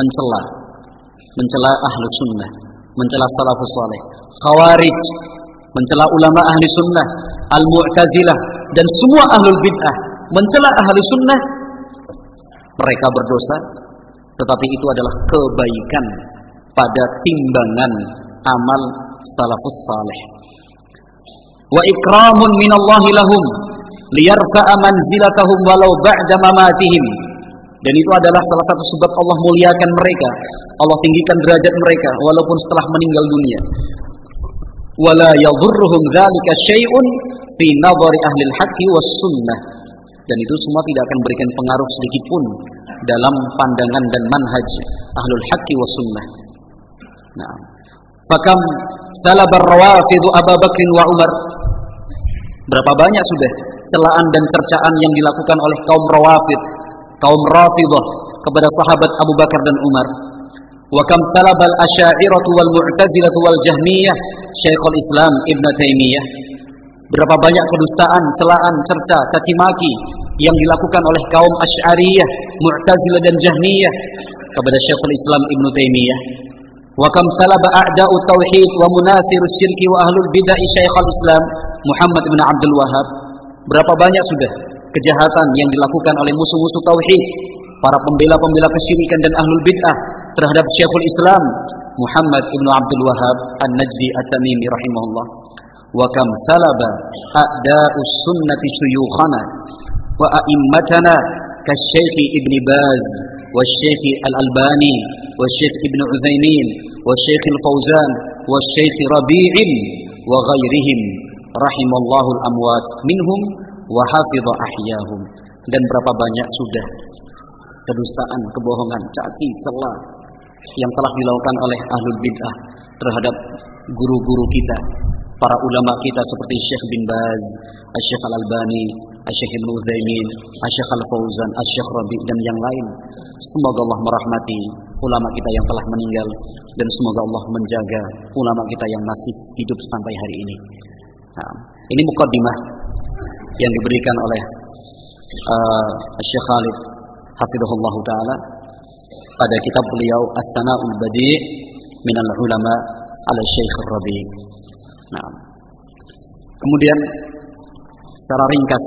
Speaker 1: mencela ahlu sunnah, mencela salafus salih, Khawarij mencela ulama ahli sunnah, Al-Mu'tazilah dan semua ahlul bid'ah mencela ahli sunnah, mereka berdosa, tetapi itu adalah kebaikan pada timbangan amal salafus salih. Wa ikramun minallahi lahum liyarfa'a manzilatahum walau ba'da mamatihim. Dan itu adalah salah satu sebab Allah muliakan mereka, Allah tinggikan derajat mereka walaupun setelah meninggal dunia. Wala yadhurruhum dzalika syai'un fi nadhari ahli al-haqqi was sunnah. Dan itu semua tidak akan berikan pengaruh sedikit pun dalam pandangan dan manhaj ahlul haqqi was sunnah. Nah, fakam salabar rawafid Abu Bakr wa Umar. Berapa banyak sudah celaan dan cercaan yang dilakukan oleh kaum rawafid, kaum Rafidhah kepada sahabat Abu Bakar dan Umar. Wa kam talabal asy'ariyah wal mu'tazilah wal jahmiyah Syekhul Islam Ibn Taimiyah. Berapa banyak kedustaan, celaan, cerca, caci maki yang dilakukan oleh kaum Asy'ariyah, Mu'tazilah dan Jahmiyah kepada Syekhul Islam Ibn Taimiyah. Wa kam talaba a'da'u tauhid wa munasirus syirki wa ahlul bid'ah Syekhul Islam Muhammad bin Abdul Wahhab. Berapa banyak sudah kejahatan yang dilakukan oleh musuh-musuh tauhid, para pembela-pembela kesyirikan dan ahlul bid'ah terhadap Syekhul Islam Muhammad ibn Abdul Wahhab An-Najdi At-Tamimi rahimahullah. Wa kam talaba a'da'us sunnati syuyukhana wa a'immatana kasyekh Ibn Baz wa Syekh Al-Albani wa Syekh Ibn Utsaimin wa Syekh Al-Fauzan wa Syekh Rabi'in wa ghairihim rahimallahu al-amwat minhum wa hafidha ahyahum. Dan berapa banyak sudah kedustaan, kebohongan, caci, cela yang telah dilakukan oleh ahlul bid'ah terhadap guru-guru kita, para ulama kita seperti Syekh bin Baz, Syekh Al-Albani, Syekh Ibn Utsaimin, Syekh Al-Fauzan, Syekh Rabi dan yang lain. Semoga Allah merahmati ulama kita yang telah meninggal dan semoga Allah menjaga ulama kita yang masih hidup sampai hari ini. Nah, ini muqaddimah yang diberikan oleh Syekh Khalid hafizahullah taala pada kitab beliau As-Sana'ul Badi' minal ulama ala Syekh Rabi. Nah, kemudian secara ringkas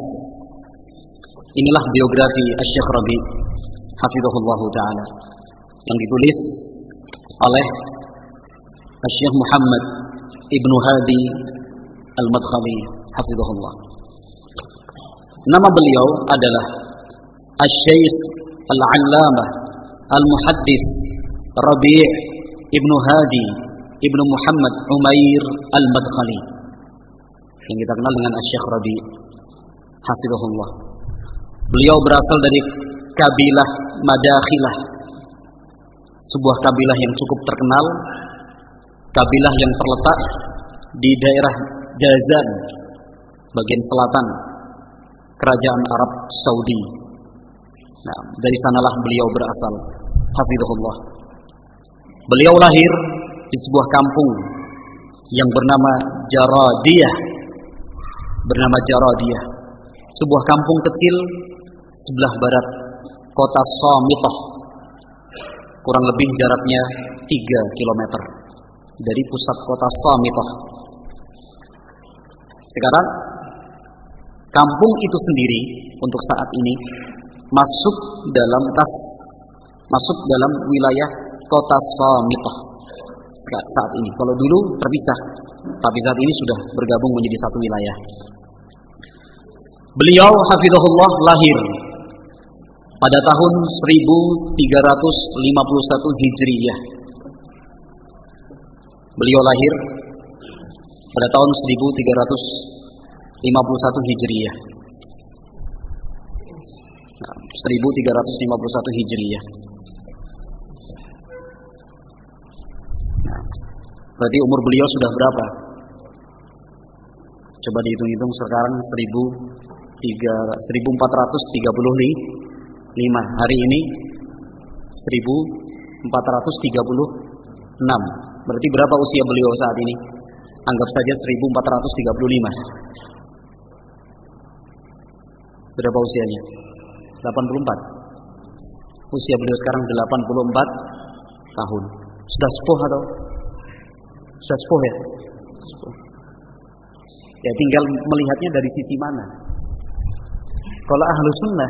Speaker 1: inilah biografi Syekh Rabi hafizahullah taala yang ditulis oleh Syekh Muhammad Ibnu Hadi Al-Madkhali hafizahullah. Nama beliau adalah Asy-Syaikh Al-Allamah Al-Muhaddits Rabi' Ibnu Hadi Ibnu Muhammad Umair Al-Madkhali. yang kita kenal dengan Asy-Syaikh Rabi' hafizahullah. Beliau berasal dari kabilah Madakhilah, sebuah kabilah yang cukup terkenal, kabilah yang terletak di daerah Jazan, bagian selatan kerajaan Arab Saudi. Nah, dari sanalah beliau berasal, hafizahullah. Beliau lahir di sebuah kampung yang bernama Jaradiyah, sebuah kampung kecil sebelah barat kota Samitah, kurang lebih jaraknya 3 km dari pusat kota Samitah. Sekarang kampung itu sendiri untuk saat ini masuk dalam wilayah kota Samitah saat ini. Kalau dulu terpisah, tapi saat ini sudah bergabung menjadi satu wilayah. Beliau hafizahullah lahir pada tahun 1351 Hijriyah. Beliau lahir pada tahun 1351 Hijriyah. 1351 Hijriyah. Berarti umur beliau sudah berapa? Coba dihitung-hitung sekarang 1435. Hari ini 1436. Berarti berapa usia beliau saat ini? Anggap saja 1435. Berapa usianya? 84. Usia beliau sekarang 84 tahun. Sudah sepuh atau? Sudah sepuh ya? Sepuh. Ya tinggal melihatnya dari sisi mana. Kalau ahlu sunnah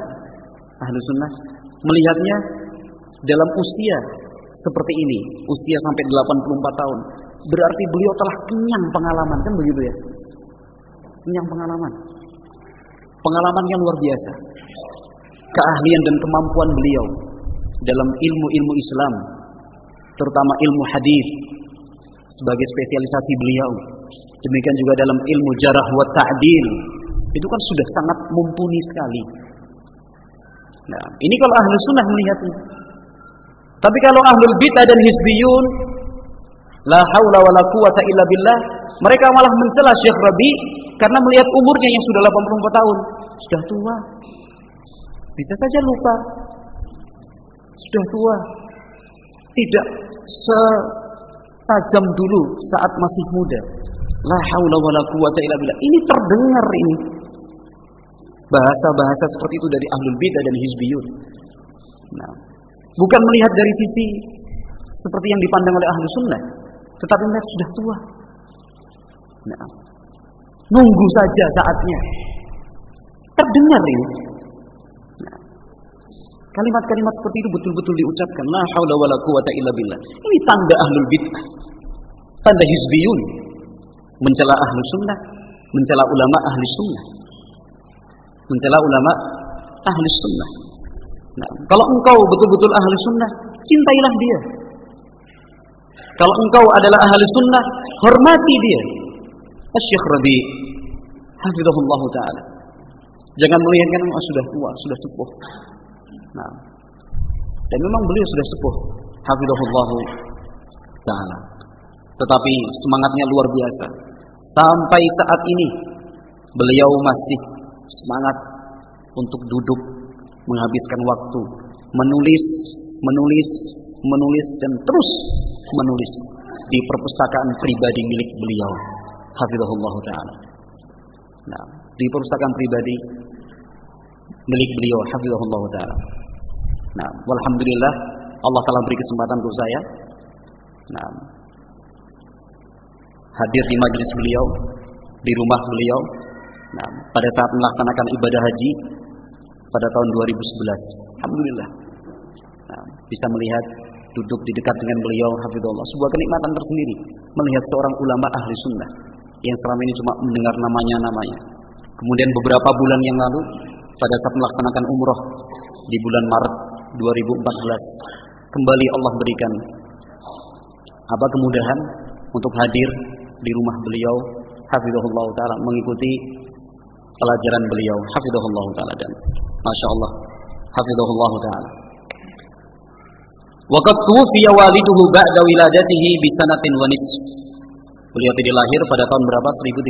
Speaker 1: melihatnya dalam usia seperti ini, usia sampai 84 tahun, berarti beliau telah kenyang pengalaman, kan begitu ya? Kenyang pengalaman yang luar biasa. Keahlian dan kemampuan beliau dalam ilmu-ilmu Islam, terutama ilmu hadis sebagai spesialisasi beliau. Demikian juga dalam ilmu jarah wa ta'dil, itu kan sudah sangat mumpuni sekali. Nah, ini kalau ahlu sunnah melihatnya. Tapi kalau ahlul bid'ah dan hizbiyun, la haula wala quwata illa billah, mereka malah mencela Syekh Rabi' karena melihat umurnya yang sudah 84 tahun. Sudah tua. Bisa saja lupa. Sudah tua. Tidak setajam dulu saat masih muda. La haula wala quwata illa billah. Ini terdengar ini. Bahasa-bahasa seperti itu dari ahlul bidah dan hizbiyun. Nah, bukan melihat dari sisi seperti yang dipandang oleh ahlu sunnah, tetapi melihat sudah tua. Nah, nunggu saja saatnya. Terdengar ini. Nah, kalimat-kalimat seperti itu betul-betul diucapkan. La haula wala quwata illa billah. Ini tanda ahlul bidah, tanda hizbiyun, mencela ahlu sunnah, mencela ulama ahli sunnah. Mencela ulama ahli sunnah. Nah, kalau engkau betul-betul ahli sunnah, cintailah dia. Kalau engkau adalah ahli sunnah, hormati dia. Asy-Syaikh Rabi' hafizahullah ta'ala. Jangan melihatkan sudah tua, sudah sepuh. Nah, dan memang beliau sudah sepuh, hafizahullah ta'ala. Tetapi semangatnya luar biasa. Sampai saat ini beliau masih semangat untuk duduk menghabiskan waktu menulis dan terus menulis di perpustakaan pribadi milik beliau, hafizahullah ta'ala. Nah, di perpustakaan pribadi milik beliau, hafizahullah ta'ala. Nah, walhamdulillah Allah telah beri kesempatan untuk saya hadir di majelis beliau, di rumah beliau. Nah, pada saat melaksanakan ibadah haji pada tahun 2011, alhamdulillah, bisa melihat, duduk di dekat dengan beliau, hafizahullah. Sebuah kenikmatan tersendiri melihat seorang ulama ahli sunnah yang selama ini cuma mendengar namanya. Kemudian beberapa bulan yang lalu, pada saat melaksanakan umroh di bulan Maret 2014, kembali Allah berikan kemudahan untuk hadir di rumah beliau, hafizahullah taala mengikuti pelajaran beliau hafizahullah taala dan masyaallah hafizahullah taala. Wa qad tuwfiya waliduhu ba'da wiladatihi bi sanatin wa nisf. Beliau tidak lahir pada tahun berapa?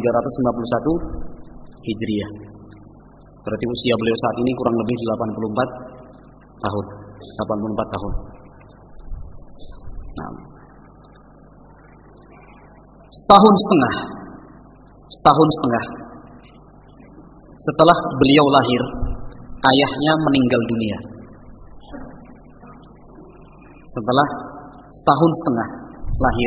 Speaker 1: 1351 Hijriah. Berarti usia beliau saat ini kurang lebih 84 tahun. 84 tahun. Nah. Setahun setengah setelah beliau lahir, ayahnya meninggal dunia. Setelah setahun setengah lahir,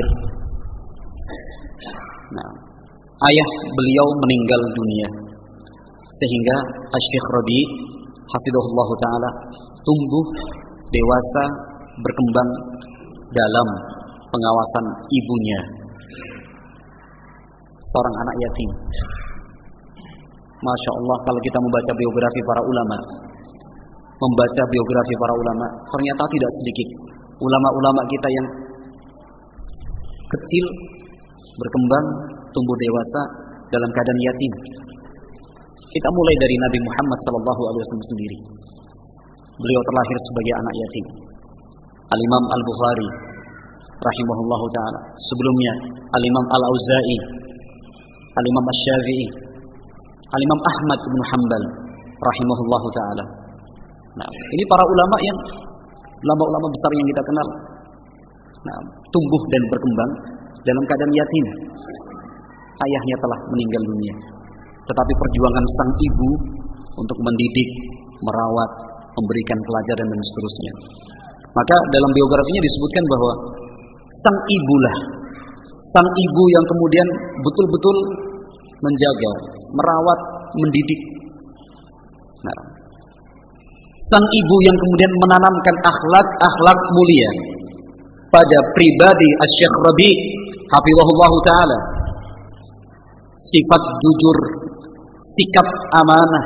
Speaker 1: nah, ayah beliau meninggal dunia, sehingga Asy-Syaikh Rabi' hafizahullah taala tumbuh dewasa, berkembang dalam pengawasan ibunya, seorang anak yatim. Masya Allah, kalau kita membaca biografi para ulama, ternyata tidak sedikit ulama-ulama kita yang kecil, berkembang, tumbuh dewasa dalam keadaan yatim. Kita mulai dari Nabi Muhammad SAW sendiri. Beliau terlahir sebagai anak yatim. Al-Imam Al-Bukhari rahimahullahu ta'ala. Sebelumnya Al-Imam Al-Auza'i, Al-Imam Asy-Syafi'i, Al-Imam Ahmad bin Hanbal rahimahullahu ta'ala. Nah, ini para ulama besar yang kita kenal. Nah, tumbuh dan berkembang dalam keadaan yatim. Ayahnya telah meninggal dunia. Tetapi perjuangan sang ibu untuk mendidik, merawat, memberikan pelajaran dan seterusnya. Maka dalam biografinya disebutkan bahwa sang ibu yang kemudian betul-betul menjaga, merawat, mendidik. Nah, sang ibu yang kemudian menanamkan akhlak mulia pada pribadi Asy-Syaikh Rabi' hafizahullah taala. Sifat jujur, sikap amanah,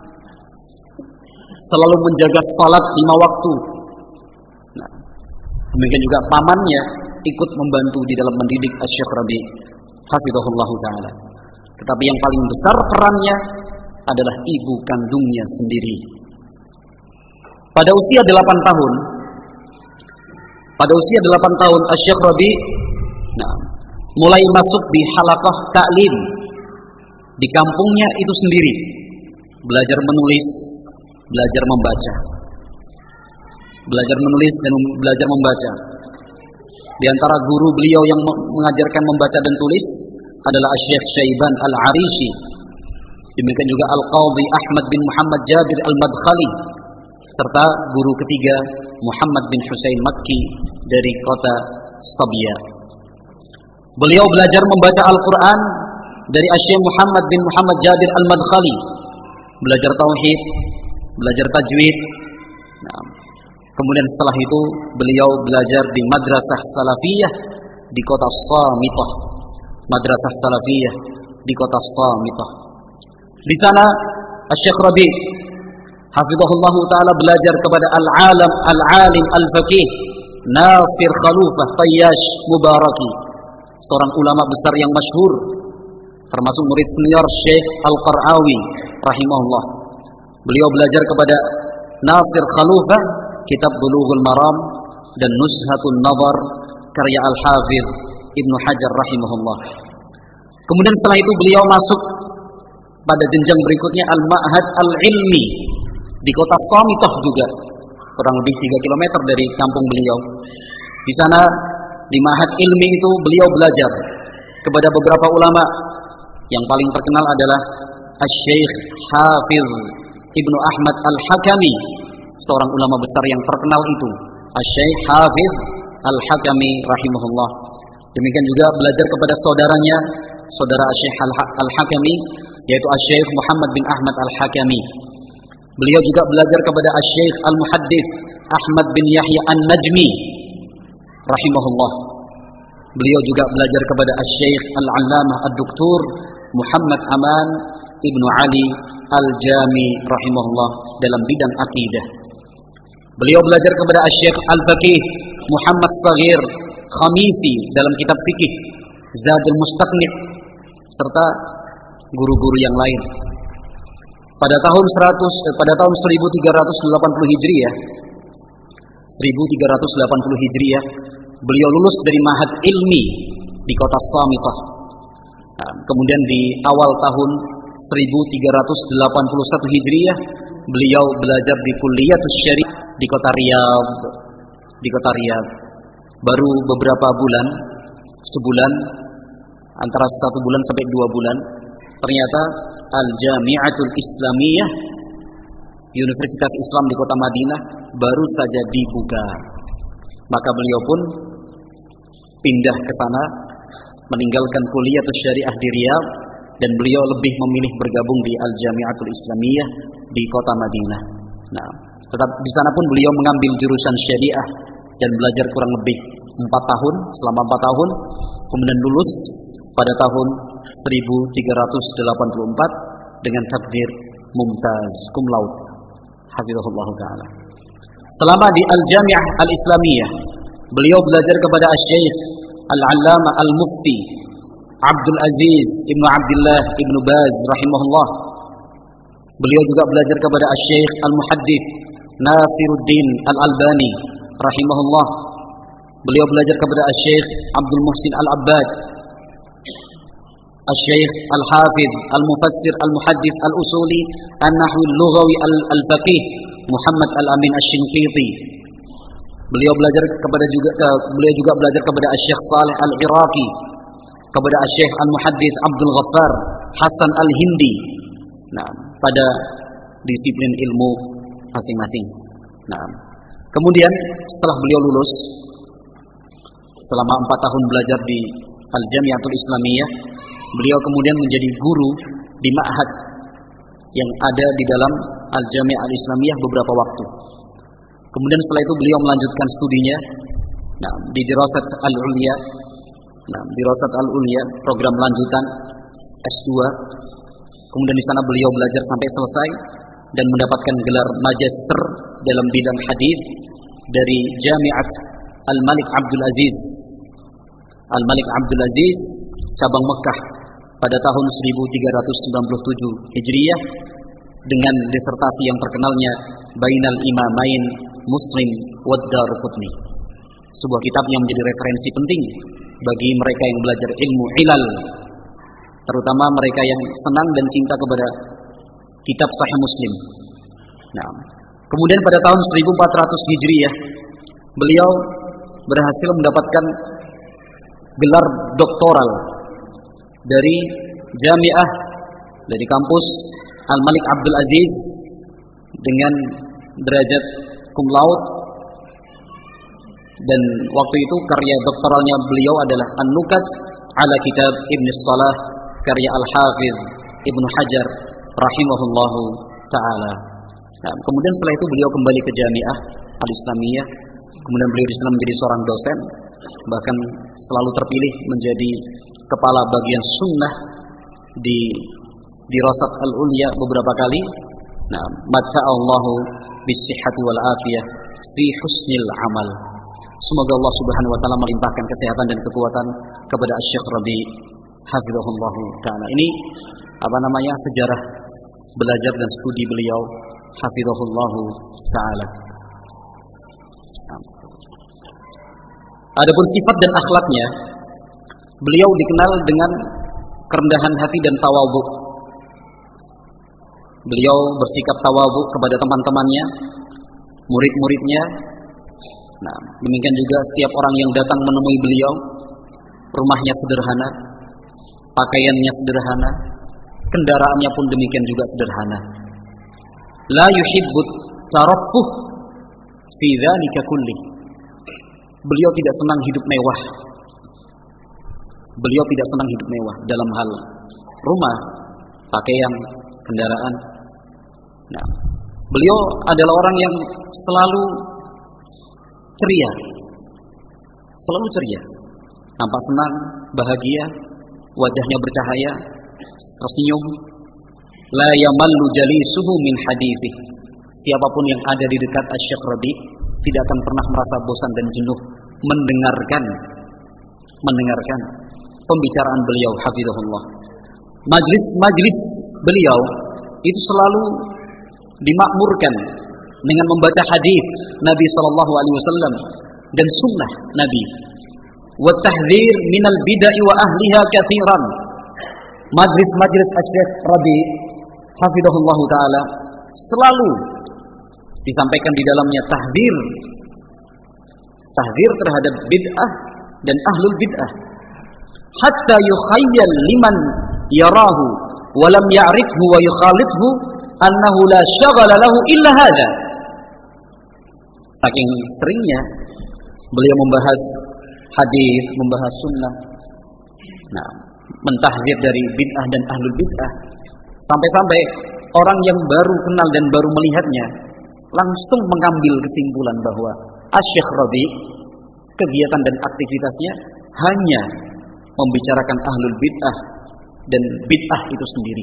Speaker 1: selalu menjaga salat 5 waktu. Nah, demikian juga pamannya ikut membantu di dalam mendidik Asy-Syaikh Rabi' hafizahullah taala. Tetapi yang paling besar perannya adalah ibu kandungnya sendiri. Pada usia 8 tahun, Asy-Syaikh Rabi' mulai masuk di halaqah ta'lim di kampungnya itu sendiri, belajar menulis, belajar membaca. Belajar menulis dan belajar membaca. Di antara guru beliau yang mengajarkan membaca dan tulis adalah Asy-Syaikh Syaiban Al-Arishi. Demikian juga Al-Qadhi Ahmad bin Muhammad Jabir Al-Madkhali, serta guru ketiga Muhammad bin Husain Makki dari kota Sabia. Beliau belajar membaca Al-Quran dari Asy-Syaikh Muhammad bin Muhammad Jabir Al-Madkhali, belajar tauhid, belajar tajwid. Nah, kemudian setelah itu beliau belajar di Madrasah Salafiyah di kota Shamitah. Madrasah Salafiyah di kota Shamitah. Di sana Asy-Syaikh Rabi' hafizahullah taala belajar kepada al-alim al-faqih Nasir Khalufah Tayyash Mubaraki, seorang ulama besar yang masyhur, termasuk murid senior Syekh Al-Qar'awi rahimahullah. Beliau belajar kepada Nasir Khalufah kitab Bulughul Maram dan Nuzhatun Nazar karya Al-Hafidz Ibnu Hajar rahimahullah. Kemudian setelah itu beliau masuk pada jenjang berikutnya Al-Ma'had Al-Ilmi di kota Shamitah juga, kurang lebih 3 km dari kampung beliau. Di sana di Ma'had Ilmi itu beliau belajar kepada beberapa ulama. Yang paling terkenal adalah Asy-Syaikh Hafidz Ibnu Ahmad Al-Hakami, seorang ulama besar yang terkenal itu, Asy-Syaikh Hafidz Al-Hakami rahimahullah. Demikian juga belajar kepada saudaranya, saudara Asy-Syaikh Al-Hakami, yaitu Asy-Syaikh Muhammad bin Ahmad Al-Hakami. Beliau juga belajar kepada Asy-Syaikh Al-Muhaddits Ahmad bin Yahya An-Najmi rahimahullah. Beliau juga belajar kepada Asy-Syaikh Al-Allamah Ad-Doktor Muhammad Aman Ibnu Ali Al-Jami rahimahullah dalam bidang akidah. Beliau belajar kepada Asy-Syaikh Al-Faqih Muhammad Saghir Khamisi dalam kitab fikih Zadul Mustaqnid. serta guru-guru yang lain. Pada tahun 1380 Hijriah, 1380 Hijriah, beliau lulus dari Ma'had Ilmi di kota Samitah. Kemudian di awal tahun 1381 Hijriah, beliau belajar di Kulliyatus Syariah di kota Riyadh. Baru beberapa bulan, sebulan, antara 1 bulan sampai 2 bulan, ternyata Al-Jami'atul Islamiyah, Universitas Islam di kota Madinah, baru saja dibuka. Maka beliau pun pindah ke sana, meninggalkan Kulliyatus Syariah di Riyadh, dan beliau lebih memilih bergabung di Al-Jami'atul Islamiyah di kota Madinah. Nah, tetap di sana pun beliau mengambil jurusan Syariah dan belajar kurang lebih 4 tahun, selama 4 tahun, kemudian lulus pada tahun 1384 dengan takdir mumtaz cum laude. Hafizahullah taala. Selama di Al-Jami'ah Al-Islamiyah, beliau belajar kepada Asy-Syaikh Al-Allamah Al-Mufti Abdul Aziz Ibnu Abdullah Ibnu Baz rahimahullah. Beliau juga belajar kepada Asy-Syaikh Al-Muhaddits Nasiruddin Al-Albani rahimahullah. Beliau belajar kepada Asy-Syaikh Abdul Muhsin Al-Abbad, Asy-Syaikh Al-Hafiz Al-Mufassir Al-Muhaddits Al-Usuli An-Nahwi Al-Lughawi Al-Faqih Muhammad Al-Amin Asy-Shinqiti. Beliau juga belajar kepada Asy-Syaikh Shalih Al-Iraqi, kepada Asy-Syaikh Al-Muhaddits Abdul Ghaffar Hasan Al-Hindi. Nah, pada disiplin ilmu masing-masing. Nah, kemudian setelah beliau lulus, selama 4 tahun belajar di Al-Jami'atul Islamiyah, beliau kemudian menjadi guru di ma'had yang ada di dalam Al-Jami'ah Al-Islamiyah beberapa waktu. Kemudian setelah itu beliau melanjutkan studinya di Dirasat Al-Ulya. Dirasat Al-Ulya, program lanjutan S2. Kemudian di sana beliau belajar sampai selesai dan mendapatkan gelar magister dalam bidang hadis dari Jami'at Al-Malik Abdul Aziz. Al-Malik Abdul Aziz cabang Mekah pada tahun 1397 Hijriah dengan disertasi yang terkenalnya Bainal Imamain Muslim wad Daraqutni. Sebuah kitab yang menjadi referensi penting bagi mereka yang belajar ilmu ilal, terutama mereka yang senang dan cinta kepada kitab Sahih Muslim. Nah, kemudian pada tahun 1400 Hijriah, beliau berhasil mendapatkan gelar doktoral dari Jami'ah, dari kampus Al-Malik Abdul Aziz dengan derajat cum laude. Dan waktu itu karya doktoralnya beliau adalah An-Nukat ala Kitab Ibn Salah karya Al-Hafiz Ibnu Hajar rahimahullahu ta'ala. Nah, kemudian setelah itu beliau kembali ke Jami'ah Al-Islamiyah. Kemudian beliau di sana menjadi seorang dosen, bahkan selalu terpilih menjadi kepala bagian sunnah di Dirasat Al-Ulya beberapa kali. Nah, matta'allahu bis-sihhati wal afiyah fi husnil amal. Semoga Allah Subhanahu wa taala melimpahkan kesehatan dan kekuatan kepada Asy-Syaikh Rabi hafizahullah taala. Ini sejarah belajar dan studi beliau hafizahullah taala. Adapun sifat dan akhlaknya, beliau dikenal dengan kerendahan hati dan tawadhu. Beliau bersikap tawadhu kepada teman-temannya, murid-muridnya. Nah, demikian juga setiap orang yang datang menemui beliau, rumahnya sederhana, pakaiannya sederhana, kendaraannya pun demikian juga sederhana. La yuhibbut taraffuh fi dzalika kulli. Beliau tidak senang hidup mewah. Beliau tidak senang hidup mewah dalam hal rumah, pakaian, kendaraan. Nah, beliau adalah orang yang selalu ceria, nampak senang, bahagia, wajahnya bercahaya, tersenyum. La yamallu jalisuhu min hadithi. Siapapun yang ada di dekat Asy-Syaikh Rabi tidak akan pernah merasa bosan dan jenuh mendengarkan pembicaraan beliau hafizahullah. Majlis-majlis beliau itu selalu dimakmurkan dengan membaca hadis Nabi sallallahu alaihi wasallam dan sunnah Nabi. Wa tahdhir minal bid'ah wa ahliha katsiran. Majlis-majlis Syekh Rabi hafizahullah taala selalu disampaikan di dalamnya tahdzir terhadap bid'ah dan ahlul bid'ah, hatta yukhayyal liman yarahu wa lam ya'rifhu wa yukhalidhu annahu la syaghala lahu illa hadha. Saking seringnya beliau membahas hadis, membahas sunnah, mentahdzir dari bid'ah dan ahlul bid'ah, sampai-sampai orang yang baru kenal dan baru melihatnya langsung mengambil kesimpulan bahwa Syekh Rabi kegiatan dan aktivitasnya hanya membicarakan ahlul bid'ah dan bid'ah itu sendiri.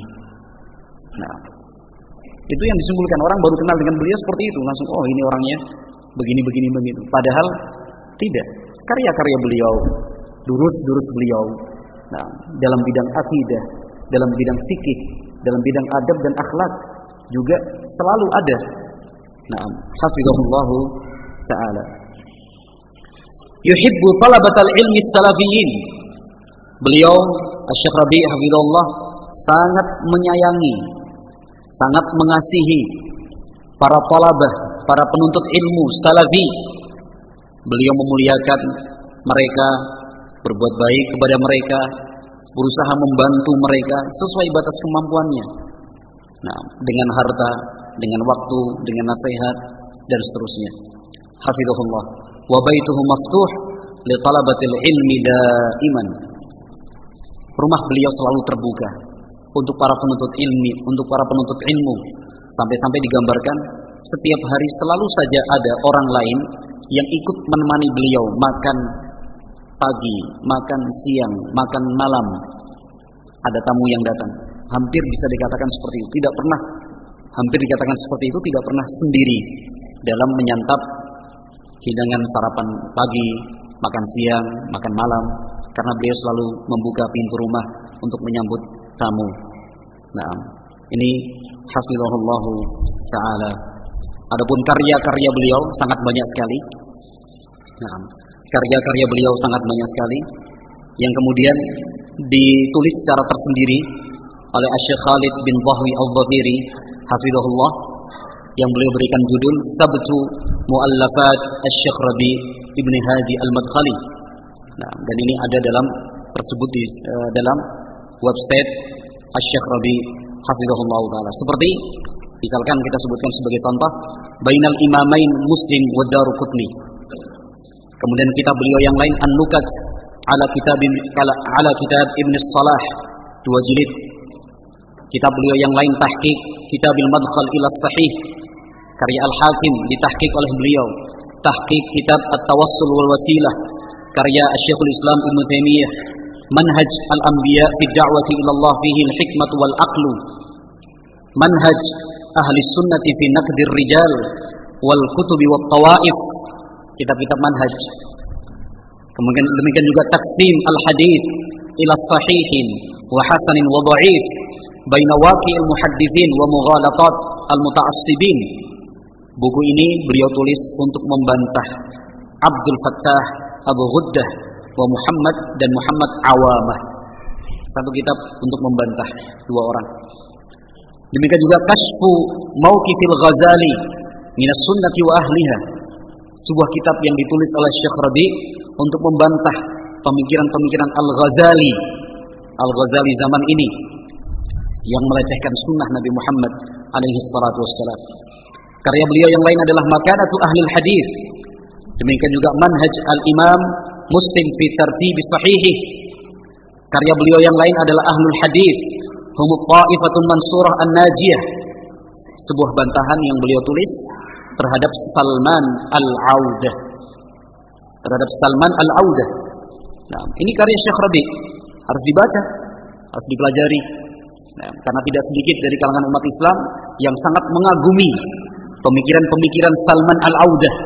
Speaker 1: Itu yang disimpulkan. Orang baru kenal dengan beliau seperti itu, langsung oh ini orangnya begini. Padahal tidak. Karya-karya beliau, durus beliau, dalam bidang akidah, dalam bidang fikih, dalam bidang adab dan akhlak juga selalu ada. Hafizahullahu ta'ala. Yuhibbu talabatal ilmi salafiyin. Beliau Syekh Rabi hafizahullah sangat menyayangi, sangat mengasihi para talabah, para penuntut ilmu salafi. Beliau memuliakan mereka, berbuat baik kepada mereka, berusaha membantu mereka sesuai batas kemampuannya. Dengan harta, dengan waktu, dengan nasihat dan seterusnya. Hafizahullah. Wa baituhu maftuh li talabatil ilmi daiman. Rumah beliau selalu terbuka untuk para penuntut ilmu, sampai-sampai digambarkan setiap hari selalu saja ada orang lain yang ikut menemani beliau makan pagi, makan siang, makan malam. Ada tamu yang datang. Hampir bisa dikatakan seperti itu. Tidak pernah sendiri dalam menyantap hidangan sarapan pagi, makan siang, makan malam, karena beliau selalu membuka pintu rumah untuk menyambut tamu. Ini hafizahullahu ta'ala. Adapun karya-karya beliau sangat banyak sekali. Karya-karya beliau sangat banyak sekali yang kemudian ditulis secara tersendiri oleh Syekh Khalid bin Bahwi Al-Dhafiri hafizahullah, yang beliau berikan judul Tabtu Mu'allafat Syekh Rabi Ibn Hadi Al-Madkhali. Dan ini ada tersebut di dalam website Syekh Rabi hafizahullah taala. Seperti misalkan kita sebutkan sebagai contoh Bainal Imamain Muslim wa Daruqutni. Kemudian kitab beliau yang lain An-Nukat ala kitab Ibn Salah 2 jilid. Kitab beliau yang lain Tahqiq Kitabil Madkhal ila Sahih karya Al-Hakim ditahqiq oleh beliau. Tahqiq kitab At-Tawassul wal Wasilah karya Syekhul Islam Ibnu Taimiyah. Manhaj Al-Anbiya fi da'wati ila Allah fihi al-hikmah wal aqlu. Manhaj Ahli Sunnati fi naqdir rijal wal kutubi wat tawaif. Kitab-kitab manhaj. Kemudian demikian juga Taqsim al-Hadits ila sahihin wa hasanin wa dha'if baina waqi'il muhadditsin wa mughalatat al-muta'assibin. Buku ini beliau tulis untuk membantah Abdul Fattah Abu Ghuddah wa Muhammad dan Muhammad Awamah. Satu kitab untuk membantah dua orang. Demikian juga Kashfu Mauqifil Ghazali Minas Sunnati wa Ahliha. Sebuah kitab yang ditulis oleh Syekh Rabi untuk membantah pemikiran-pemikiran Al-Ghazali zaman ini yang melecehkan sunnah Nabi Muhammad alaihi salatu wassalam. Karya beliau yang lain adalah Makanatu Ahlil Hadis. Demikian juga Manhaj Al-Imam Muslim fi Tartibi Sahihih. Karya beliau yang lain adalah Ahlul Hadis, Humut Ta'ifatun Mansurah An-Najiyah. Sebuah bantahan yang beliau tulis terhadap Salman Al-Audah. Ini karya Syekh Rabi, harus dibaca, harus dipelajari. Karena tidak sedikit dari kalangan umat Islam yang sangat mengagumi pemikiran-pemikiran Salman Al-Audah.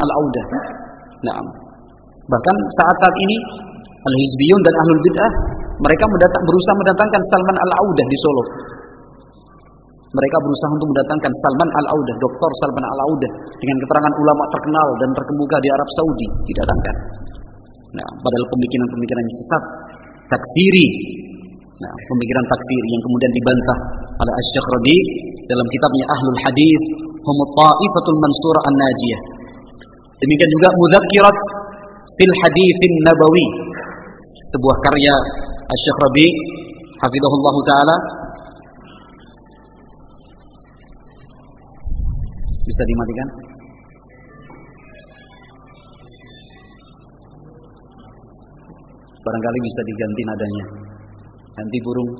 Speaker 1: Bahkan saat-saat ini Al-Hizbiyun dan Ahlul Bid'ah
Speaker 2: Mereka berusaha mendatangkan Salman Al-Audah di Solo. Mereka berusaha untuk mendatangkan Salman Al-Audah, Dr. Salman Al-Audah, dengan keterangan ulama terkenal dan terkemuka di Arab Saudi, didatangkan. Nah, padahal pemikiran-pemikiran yang sesat, takfiri. Nah, pemikiran takfiri yang kemudian dibantah oleh Asy-Syaikh Rabi dalam kitabnya Ahlul Hadits, Hum Ta'ifatul Mansurah An-Najiyah. Demikian juga Mudzakirat fil Haditsin Nabawi, sebuah karya Asy-Syaikh Rabi hafizahullah taala. Bisa dimatikan? Barangkali bisa diganti nadanya. Ganti burung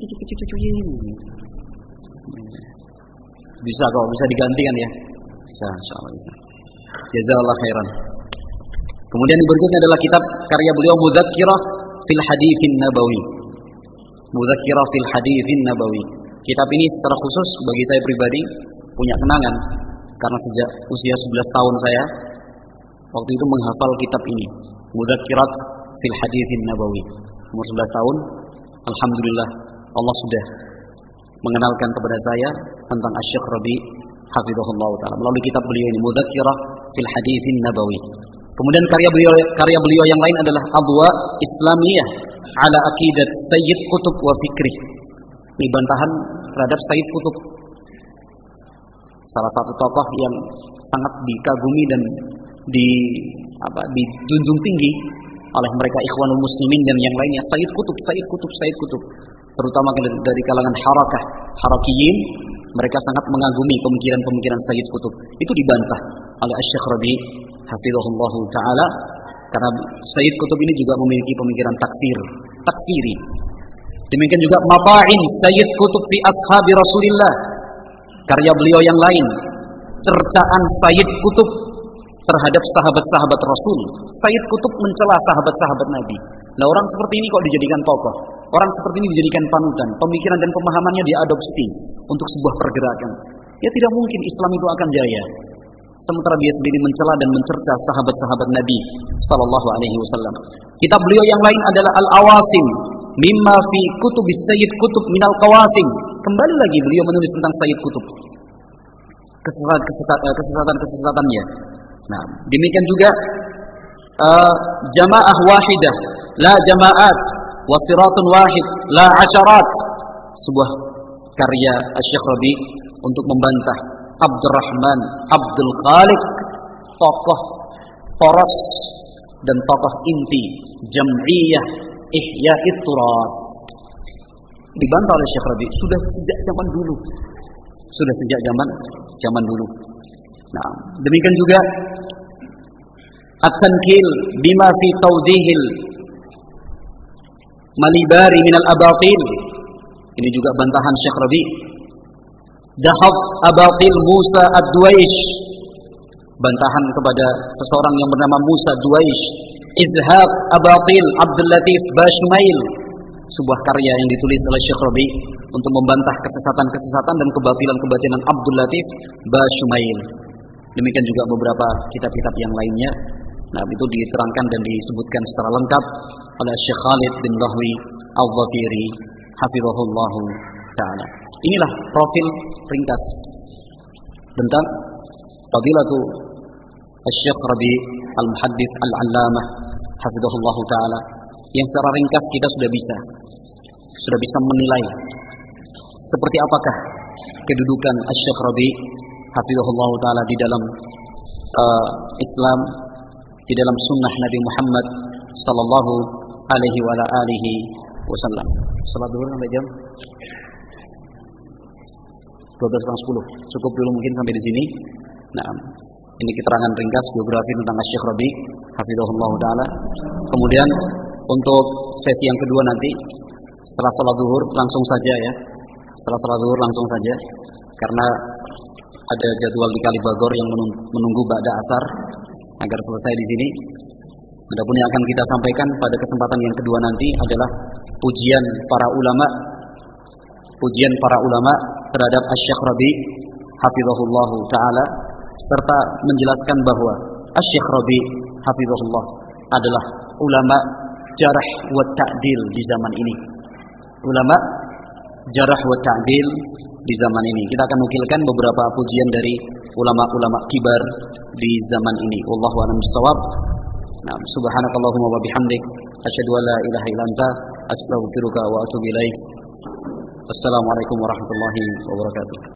Speaker 2: bisa kok, bisa diganti kan ya? Bisa, insyaallah bisa. Jazakallahu khairan. Kemudian yang berikutnya adalah kitab karya beliau Mudzakkirah fil Haditsin Nabawi. Mudzakkirah fil Haditsin Nabawi. Kitab ini secara khusus bagi saya pribadi punya kenangan karena sejak usia 11 tahun saya waktu itu menghafal kitab ini. Mudzakirat fil Haditsin Nabawi. Umur 11 tahun, alhamdulillah Allah sudah mengenalkan kepada saya tentang Asy-Syaikh Rabi hafizahullah taala melalui kitab beliau ini Mudzakirah fil Haditsin Nabawi. Kemudian karya beliau yang lain adalah Adwa Islamiyah ala Aqidat Sayyid Qutb wa Fikrih. Ini bantahan terhadap Sayyid Qutb, salah satu tokoh yang sangat dikagumi dan dijunjung tinggi oleh mereka Ikhwanul Muslimin dan yang lainnya. Sayyid Qutb, terutama dari kalangan harakiyin, mereka sangat mengagumi pemikiran-pemikiran Sayyid Qutb. Itu dibantah oleh Asy-Syaikh Rabi hafizahullah taala karena Sayyid Qutb ini juga memiliki pemikiran takfiri. Demikian juga Maba'in Sayyid Qutb fi Ashabi Rasulillah, karya beliau yang lain, cercaan Sayyid Qutb terhadap sahabat-sahabat Rasul. Sayyid Qutb mencela sahabat-sahabat Nabi. Nah, orang seperti ini kok dijadikan tokoh? Orang seperti ini dijadikan panutan. Pemikiran dan pemahamannya diadopsi untuk sebuah pergerakan. Ya tidak mungkin Islam itu akan jaya sementara dia sendiri mencela dan mencerca sahabat-sahabat Nabi sallallahu alaihi wasallam. Kitab beliau yang lain adalah Al-Awasim mimma fi kutubis Sayyid Qutb minal qawasim. Kembali lagi beliau menulis tentang Sayyid Qutb, kesesatan-kesesatannya. Nah, demikian juga Jamaah Wahidah la Jama'at wa Siratun Wahid la Asharat, sebuah karya Asy-Syaikh Rabi untuk membantah Abdurrahman Abdul Khaliq, tokoh poros dan tokoh inti Jam'iyah Ihya'it Turath. Dibantah oleh Syekh Rabi sudah sejak zaman dulu. Nah, demikian juga At-Tankil bima fi tawdihil malibari minal abatil. Ini juga bantahan Syekh Rabi. Dahab abatil Musa Ad-Duwaish, bantahan kepada seseorang yang bernama Musa Duwaish. Izhab abatil Abdul Latif Bashumail, sebuah karya yang ditulis oleh Syekh Rabi untuk membantah kesesatan-kesesatan dan kebatilan-kebatilan Abdul Latif Bashumail. Demikian juga beberapa kitab-kitab yang lainnya. Nah, itu diterangkan dan disebutkan secara lengkap oleh Syekh Khalid bin Lahwi Al-Dhafiri hafizahullah taala. Inilah profil ringkas tentang Fadilatu Asy-Syaikh Rabi Al-Muhaddits Al-Allamah hafizahullah taala, yang secara ringkas kita sudah bisa menilai seperti apakah kedudukan Asy-Syaikh Rabi hafizahullah taala di dalam Islam, di dalam sunnah Nabi Muhammad sallallahu alaihi wa alihi wasallam. Salat zuhur sampai jam 12:10. Cukup dulu mungkin sampai di sini. Nah, ini keterangan ringkas biografi tentang Asy-Syaikh Rabi hafizahullah taala. Kemudian untuk sesi yang kedua nanti setelah salat zuhur langsung saja ya. Setelah salat zuhur langsung saja karena ada jadwal di Kalibagor yang menunggu ba'da asar agar selesai di sini. Adapun yang akan kita sampaikan pada kesempatan yang kedua nanti adalah pujian para ulama terhadap Asy-Syaikh Rabi hafizahullah taala, serta menjelaskan bahwa Asy-Syaikh Rabi hafizahullah adalah ulama jarh wa ta'dil di zaman ini. Ulama jarh wa ta'dil di zaman ini. Kita akan nukilkan beberapa pujian dari ulama-ulama kibar di zaman ini. Wallahu a'lam bissawab. Nah, subhanakallahumma wa bihamdik asyhadu an la ilaha illa anta astaghfiruka wa atubu ilaik. Wassalamualaikum warahmatullahi wabarakatuh.